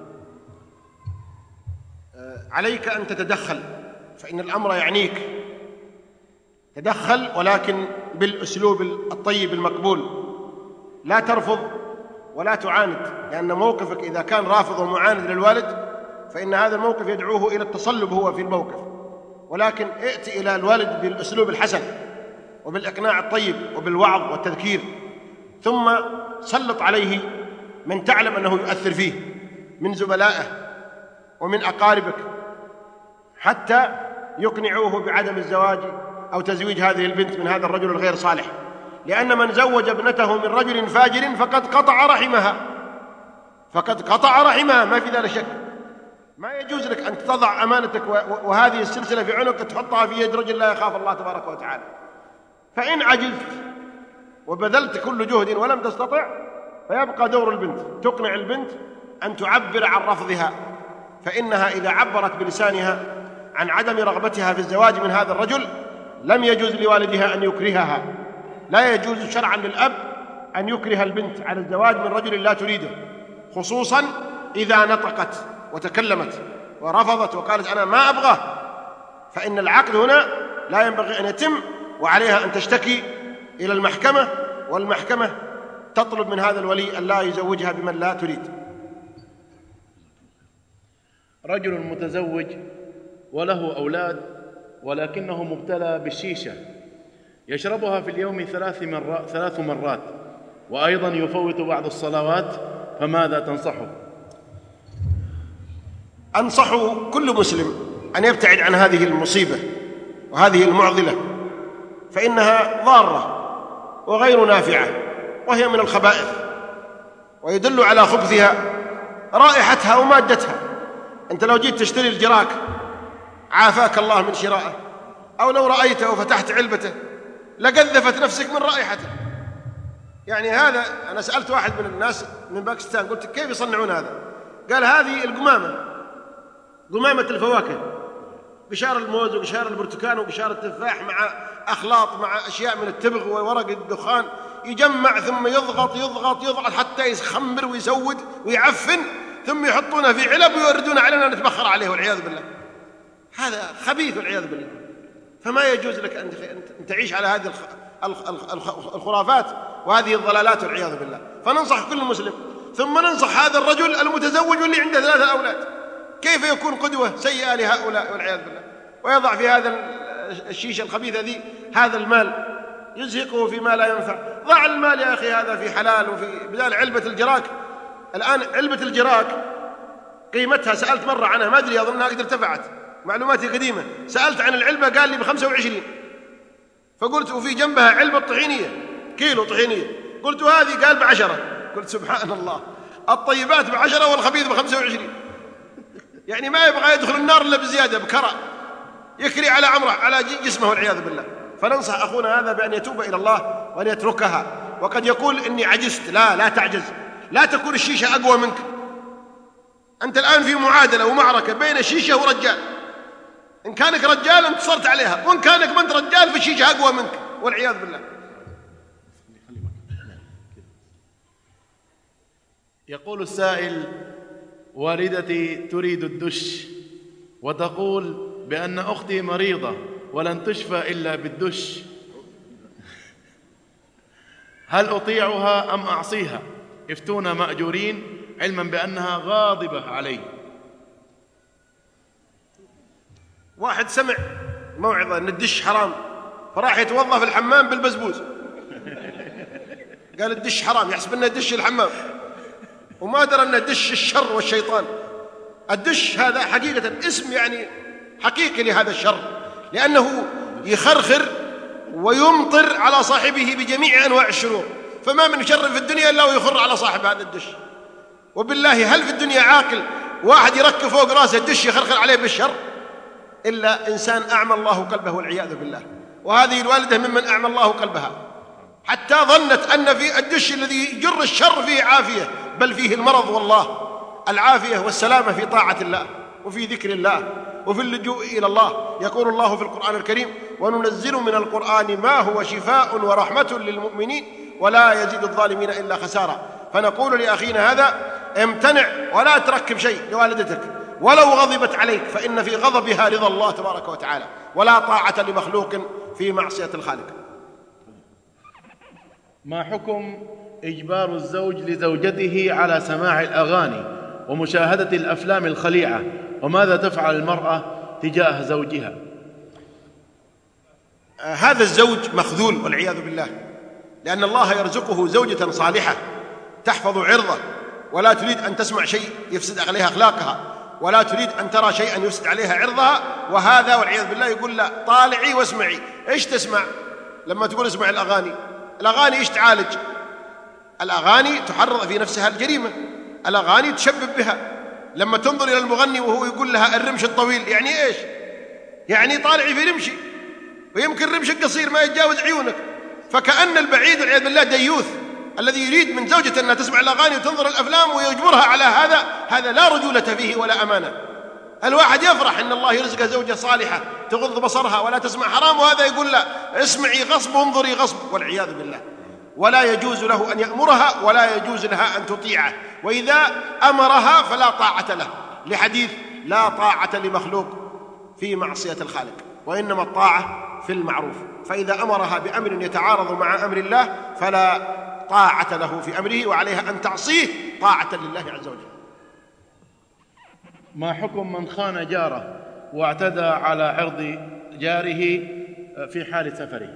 عليك أن تتدخل، فإن الأمر يعنيك. تدخل ولكن بالأسلوب الطيب المقبول، لا ترفض ولا تعاند، لأن موقفك إذا كان رافض ومعاند للوالد فإن هذا الموقف يدعوه إلى التصلب هو في الموقف. ولكن ائت إلى الوالد بالأسلوب الحسن وبالإقناع الطيب وبالوعظ والتذكير، ثم سلط عليه من تعلم أنه يؤثر فيه من زملائه ومن أقاربك حتى يقنعوه بعدم الزواج أو تزويج هذه البنت من هذا الرجل الغير صالح، لأن من زوج ابنته من رجل فاجر فقد قطع رحمها، ما في ذلك شك. ما يجوز لك أن تضع أمانتك وهذه السلسلة في عنقك تحطها في يد رجل لا يخاف الله تبارك وتعالى. فإن عجزت وبذلت كل جهد ولم تستطع فيبقى دور البنت، تقنع البنت أن تعبر عن رفضها، فإنها إذا عبرت بلسانها عن عدم رغبتها في الزواج من هذا الرجل لم يجوز لوالدها أن يكرهها. لا يجوز شرعا للأب أن يكره البنت على الزواج من رجل لا تريده، خصوصا إذا نطقت وتكلمت ورفضت وقالت أنا ما أبغاه، فإن العقد هنا لا ينبغي أن يتم، وعليها أن تشتكي إلى المحكمة، والمحكمة تطلب من هذا الولي أن لا يزوجها بمن لا تريد. رجل متزوج وله أولاد ولكنه مبتلى بالشيشة، يشربها في اليوم 3 مرات، وأيضا يفوت بعض الصلوات، فماذا تنصحه؟ أنصح كل مسلم أن يبتعد عن هذه المصيبة وهذه المعضلة، فإنها ضارة وغير نافعة، وهي من الخبائث، ويدل على خبثها رائحتها ومادتها. أنت لو جيت تشتري الجراك عافاك الله من شرائه، أو لو رأيته وفتحت علبته لقذفت نفسك من رائحته. يعني هذا، أنا سألت واحد من الناس من باكستان قلت كيف يصنعون هذا؟ قال هذه قمامة الفواكه، قشار الموز وقشار البرتقال وقشار التفاح مع أخلاط مع أشياء من التبغ وورق الدخان، يجمع ثم يضغط حتى يخمر ويسود ويعفن، ثم يحطونه في علب ويوردون علينا نتبخر عليه والعياذ بالله. هذا خبيث والعياذ بالله. فما يجوز لك أن تعيش على هذه الخرافات وهذه الضلالات والعياذ بالله. فننصح كل مسلم، ثم ننصح هذا الرجل المتزوج واللي عنده 3 أولاد، كيف يكون قدوة سيئة لهؤلاء والعياذ بالله، ويضع في هذا الشيشة الخبيثة ذي هذا المال يزهقه فيما لا ينفع. ضع المال يا أخي هذا في حلال، وفي بدال علبة الجراك. الآن علبة الجراك قيمتها سألت مرة عنها، ما أدري، أظنها قد ارتفعت، معلوماتي قديمة. سألت عن العلبة قال لي ب25، فقلت وفي جنبها علبة طحينية، كيلو طحينية، قلت هذه قال ب10. قلت سبحان الله، الطيبات ب10 والخبيث ب25. يعني ما يبغى يدخل النار إلا بزيادة، بكرة يكري على عمره على جسمه والعياذ بالله. فننصح أخونا هذا بأن يتوب إلى الله وأن يتركها. وقد يقول إني عجزت، لا تعجز، لا تكون الشيشة أقوى منك. أنت الآن في معادلة ومعركة بين الشيشة ورجال، إن كانك رجال انتصرت عليها، وإن كانك ما أنت رجال فالشيشة أقوى منك والعياذ بالله. يقول السائل: والدتي تريد الدش، وتقول بأن أختي مريضة ولن تشفى إلا بالدش، هل أطيعها أم أعصيها؟ افتونا مأجورين، علما بأنها غاضبة علي. واحد سمع موعظة أن الدش حرام، فراح يتوظف في الحمام بالبزبوز، قال الدش حرام، يحسب أنه دش الحمام، وما درى أنه دش الشر والشيطان. الدش هذا حقيقة اسم يعني حقيقي لهذا الشر، لأنه يخرخر ويمطر على صاحبه بجميع أنواع الشرور، فما من شر في الدنيا إلا ويخر على صاحب هذا الدش. وبالله هل في الدنيا عاقل واحد يركب فوق راسه الدش يخرخر عليه بالشر؟ إلا إنسان أعمى الله قلبه والعياذ بالله. وهذه الوالدة ممن أعمى الله قلبها، حتى ظنت أن في الدش الذي يجر الشر فيه عافية، بل فيه المرض. والله العافية والسلامة في طاعة الله وفي ذكر الله وفي اللجوء إلى الله. يقول الله في القرآن الكريم: وننزل من القرآن ما هو شفاء ورحمة للمؤمنين ولا يزيد الظالمين إلا خسارا. فنقول لأخينا هذا: امتنع ولا تركب شيء لوالدتك ولو غضبت عليك، فإن في غضبها رضا الله تبارك وتعالى، ولا طاعة لمخلوق في معصية الخالق. ما حكم إجبار الزوج لزوجته على سماع الأغاني ومشاهدة الأفلام الخليعة، وماذا تفعل المرأة تجاه زوجها؟ هذا الزوج مخذول والعياذ بالله، لأن الله يرزقه زوجة صالحة تحفظ عرضه، ولا تريد أن تسمع شيء يفسد عليها أخلاقها، ولا تريد أن ترى شيئا يفسد عليها عرضها. وهذا والعياذ بالله يقول لا، طالعي واسمعي، إيش تسمع لما تقول اسمع الأغاني؟ الأغاني إيش تعالج؟ الأغاني تحرض في نفسها الجريمة، الأغاني تشبب بها. لما تنظر إلى المغني وهو يقول لها الرمش الطويل، يعني إيش؟ يعني طالعي في رمشي، ويمكن رمش القصير ما يتجاوز عيونك. فكأن البعيد والعياذ بالله ديوث الذي يريد من زوجته أنها تسمع الأغاني وتنظر الأفلام ويجبرها على هذا لا رجولة فيه ولا أمانة. الواحد يفرح أن الله يرزق زوجة صالحة تغض بصرها ولا تسمع حرام، وهذا يقول لا اسمعي غصب وانظري غصب، والعياذ بالله. ولا يجوز له أن يأمرها ولا يجوز لها أن تطيعه، وإذا أمرها فلا طاعة له، لحديث لا طاعة لمخلوق في معصية الخالق، وإنما الطاعة في المعروف. فإذا أمرها بأمر يتعارض مع أمر الله فلا طاعة له في أمره، وعليها أن تعصيه طاعة لله عز وجل. ما حكم من خان جاره واعتدى على عرض جاره في حال سفره؟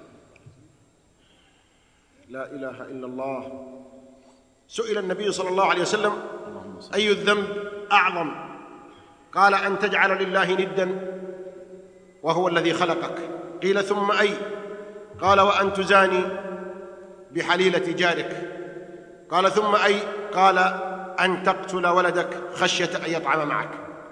لا إله إلا الله. سئل النبي صلى الله عليه وسلم أي الذنب أعظم؟ قال أن تجعل لله ندا وهو الذي خلقك. قيل ثم أي؟ قال وأن تزاني بحليلة جارك. قال ثم أي؟ قال أن تقتل ولدك خشية أن يطعم معك.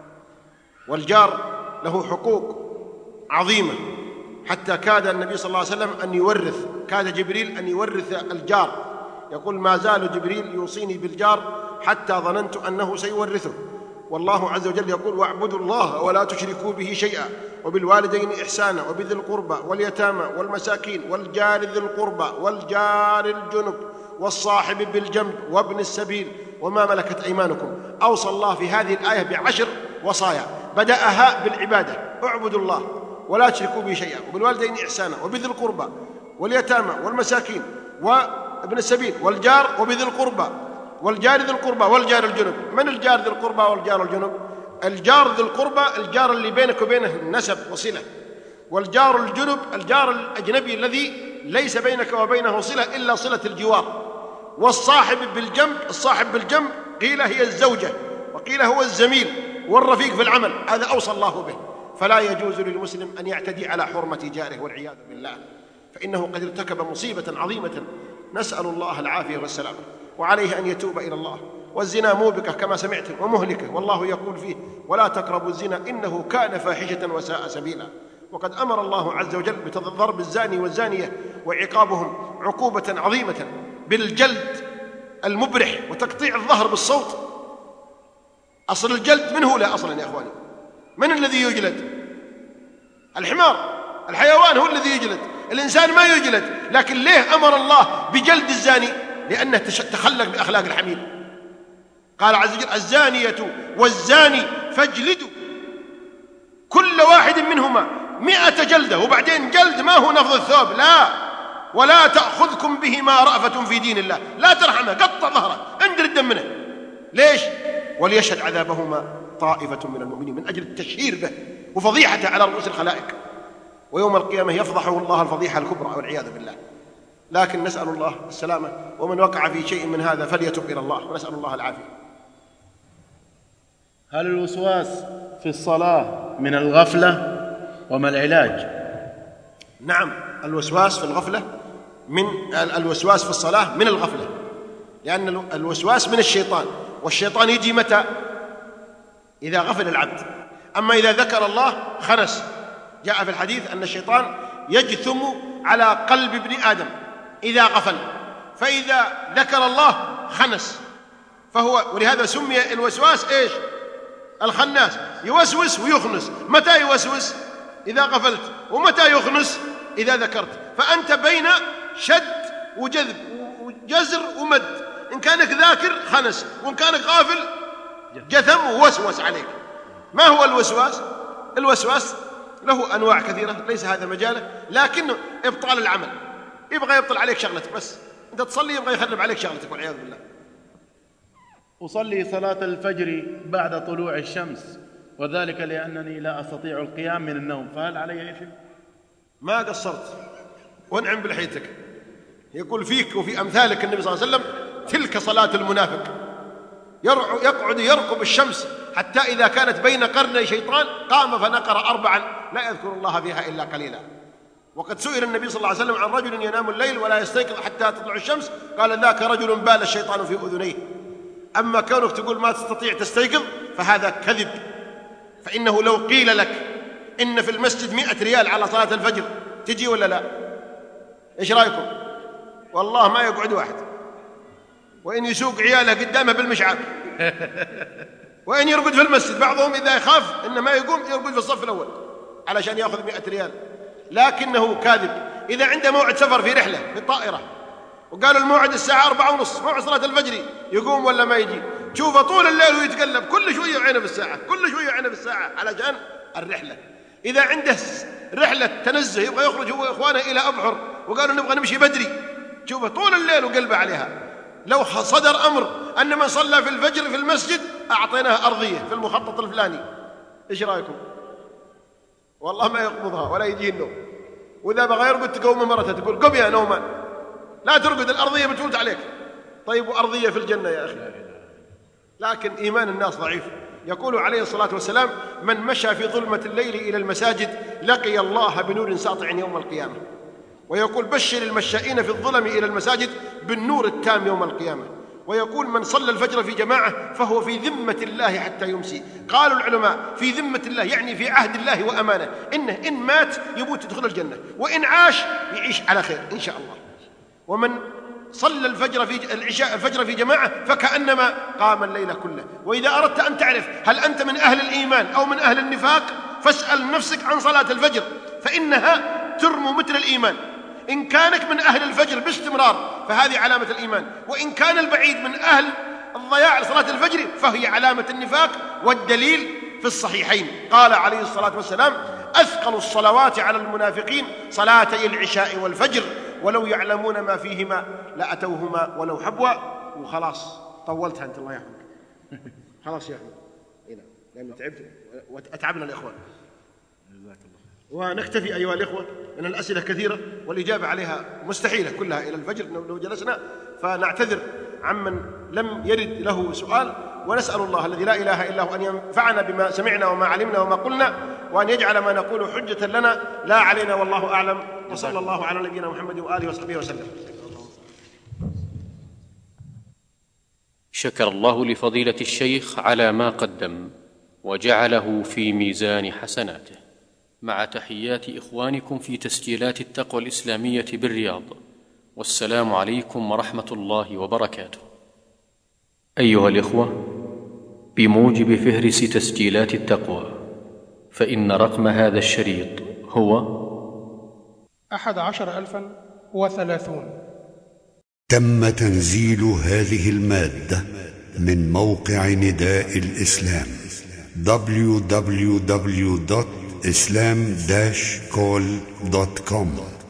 والجار له حقوق عظيمة، حتى كاد النبي صلى الله عليه وسلم أن يورث، كاد جبريل أن يورث الجار. يقول ما زال جبريل يوصيني بالجار حتى ظننت أنه سيورثه. والله عز وجل يقول واعبدوا الله ولا تشركوا به شيئا وبالوالدين إحسانا وبذي القربى واليتامى والمساكين والجار ذي القربى والجار الجنب والصاحب بالجنب وابن السبيل وما ملكت أيمانكم. أوصى الله في هذه الآية ب10 وصايا، بدأها بالعبادة، اعبدوا الله ولا تشركوا به شيئا وبالوالدين إحسانا وبذي القربى واليتامى والمساكين وابن السبيل والجار وبذي القربى والجار ذي القربى والجار الجنب. من الجار ذي القربى والجار الجنب؟ الجار ذي القربى الجار اللي بينك وبينه نسب وصلة، والجار الجنب الجار الأجنبي الذي ليس بينك وبينه صلة إلا صلة الجوار. والصاحب بالجنب، الصاحب بالجنب قيل هي الزوجة وقيل هو الزميل والرفيق في العمل، هذا أوصى الله به. فلا يجوز للمسلم أن يعتدي على حرمة جاره والعياذ بالله، فإنه قد ارتكب مصيبة عظيمة، نسأل الله العافية والسلامة، وعليه أن يتوب إلى الله. والزنا موبقة كما سمعتم ومهلكة، والله يقول فيه ولا تقربوا الزنا إنه كان فاحشة وساء سبيلا. وقد أمر الله عز وجل بضرب الزاني والزانية وعقابهم عقوبة عظيمة بالجلد المبرح وتقطيع الظهر بالصوت. أصل الجلد من هو لا أصلا يا أخواني؟ من الذي يجلد؟ الحمار، الحيوان هو الذي يجلد، الإنسان ما يجلد. لكن ليه أمر الله بجلد الزاني؟ لأنه تخلق بأخلاق الحمير. قال عز وجل الزانية والزاني فاجلدوا كل واحد منهما 100 جلدة. وبعدين جلد ما هو نفض الثوب، لا، ولا تأخذكم بهما رأفة في دين الله، لا ترحمه، قطع ظهره، اندر الدم منه. ليش؟ وليشهد عذابهما طائفة من المؤمنين، من أجل التشهير به وفضيحته على رؤوس الخلائق، ويوم القيامة يفضحه الله الفضيحة الكبرى والعياذ بالله. لكن نسأل الله السلامة، ومن وقع في شيء من هذا فليتب إلى الله، ونسأل الله العافية. هل الوسواس في الصلاة من الغفلة؟ وما العلاج؟ نعم، الوسواس في الغفلة الوسواس في الصلاة من الغفلة، لأن الوسواس من الشيطان، والشيطان يجي متى؟ إذا غفل العبد. أما إذا ذكر الله خنس. جاء في الحديث أن الشيطان يجثم على قلب ابن آدم إذا غفل، فإذا ذكر الله خنس. ولهذا سمي الوسواس إيش؟ الخناس. يوسوس ويخنس. متى يوسوس؟ إذا غفلت. ومتى يخنس؟ إذا ذكرت. فأنت بين شد وجذب وجزر ومد. إن كانك ذاكر خنس، وإن كانك غافل جثم ووسوس عليك. ما هو الوسواس؟ الوسواس له أنواع كثيرة، ليس هذا مجاله، لكنه إبطال العمل. يبغى يبطل عليك شغلتك، بس أنت تصلي يبغى يخرب عليك شغلتك والعياذ بالله. أصلي صلاة الفجر بعد طلوع الشمس، وذلك لأنني لا أستطيع القيام من النوم، فهل علي إثم؟ ما قصرت، وانعم بلحيتك. يقول فيك وفي أمثالك النبي صلى الله عليه وسلم تلك صلاة المنافق، يقعد يرقب الشمس حتى إذا كانت بين قرني شيطان قام فنقر 4 لا يذكر الله فيها إلا قليلا. وقد سئل النبي صلى الله عليه وسلم عن رجل ينام الليل ولا يستيقظ حتى تطلع الشمس، قال ذاك رجل بال الشيطان في أذنيه. أما كونك تقول ما تستطيع تستيقظ فهذا كذب، فإنه لو قيل لك إن في المسجد 100 ريال على صلاة الفجر تجي ولا لا؟ إيش رأيكم؟ والله ما يقعد واحد، وإن يسوق عياله قدامه بالمشعر، وإن يرقد في المسجد. بعضهم إذا يخاف إنه ما يقوم يرقد في الصف الأول علشان يأخذ 100 ريال، لكنه كاذب. إذا عنده موعد سفر في رحلة في الطائرة وقالوا الموعد الساعة 4:30 موعد صلاة الفجر، يقوم ولا ما يجي؟ تشوفه طول الليل ويتقلب، كل شوية عينه في الساعة، كل شوية عينه في الساعة علشان الرحلة. إذا عنده رحلة تنزه يبغى يخرج هو وإخوانه إلى أبحر وقالوا نبغى نمشي بدري، تشوفه طول الليل وقلبه عليها. لو صدر أمر أن من صلى في الفجر في المسجد أعطيناه أرضية في المخطط الفلاني، إيش رأيكم؟ والله ما يقبضها ولا يجيه النوم، وإذا بغى يرقد تقوم مرته تقول قم يا نومان، لا ترقد الأرضية بتفوت عليك. طيب وأرضية في الجنة يا أخي؟ لكن إيمان الناس ضعيف. يقول عليه الصلاة والسلام من مشى في ظلمة الليل إلى المساجد لقي الله بنور ساطع يوم القيامة. ويقول بشر المشائين في الظلم إلى المساجد بالنور التام يوم القيامة. ويقول من صلى الفجر في جماعة فهو في ذمة الله حتى يمسي. قالوا العلماء في ذمة الله يعني في عهد الله وأمانة، إنه إن مات يموت يدخل الجنة، وإن عاش يعيش على خير إن شاء الله. ومن صلى الفجر في جماعة فكأنما قام الليل كله. وإذا أردت أن تعرف هل أنت من أهل الإيمان أو من أهل النفاق فاسأل نفسك عن صلاة الفجر، فإنها ترمومتر الإيمان. إن كانك من أهل الفجر باستمرار فهذه علامة الإيمان، وإن كان البعيد من أهل الضياع لصلاة الفجر فهي علامة النفاق. والدليل في الصحيحين قال عليه الصلاة والسلام أثقل الصلوات على المنافقين صلاتي العشاء والفجر ولو يعلمون ما فيهما لأتوهما ولو حبوا. وخلاص طولتها أنت الله يحفظك. خلاص يا أحمد هنا لأنه تعبت وأتعبنا الإخوان. ونكتفي أيها الإخوة، من الأسئلة كثيرة والإجابة عليها مستحيلة كلها إلى الفجر لو جلسنا، فنعتذر عمن لم يرد له سؤال، ونسأل الله الذي لا إله إلا هو أن ينفعنا بما سمعنا وما علمنا وما قلنا، وأن يجعل ما نقول حجة لنا لا علينا، والله أعلم. وصلى الله على نبينا محمد وآله وصحبه وسلم. شكر الله لفضيلة الشيخ على ما قدم وجعله في ميزان حسناته، مع تحيات إخوانكم في تسجيلات التقوى الإسلامية بالرياض، والسلام عليكم ورحمة الله وبركاته. أيها الإخوة، بموجب فهرس تسجيلات التقوى فإن رقم هذا الشريط هو 11,030. تم تنزيل هذه المادة من موقع نداء الإسلام www.islam-call.com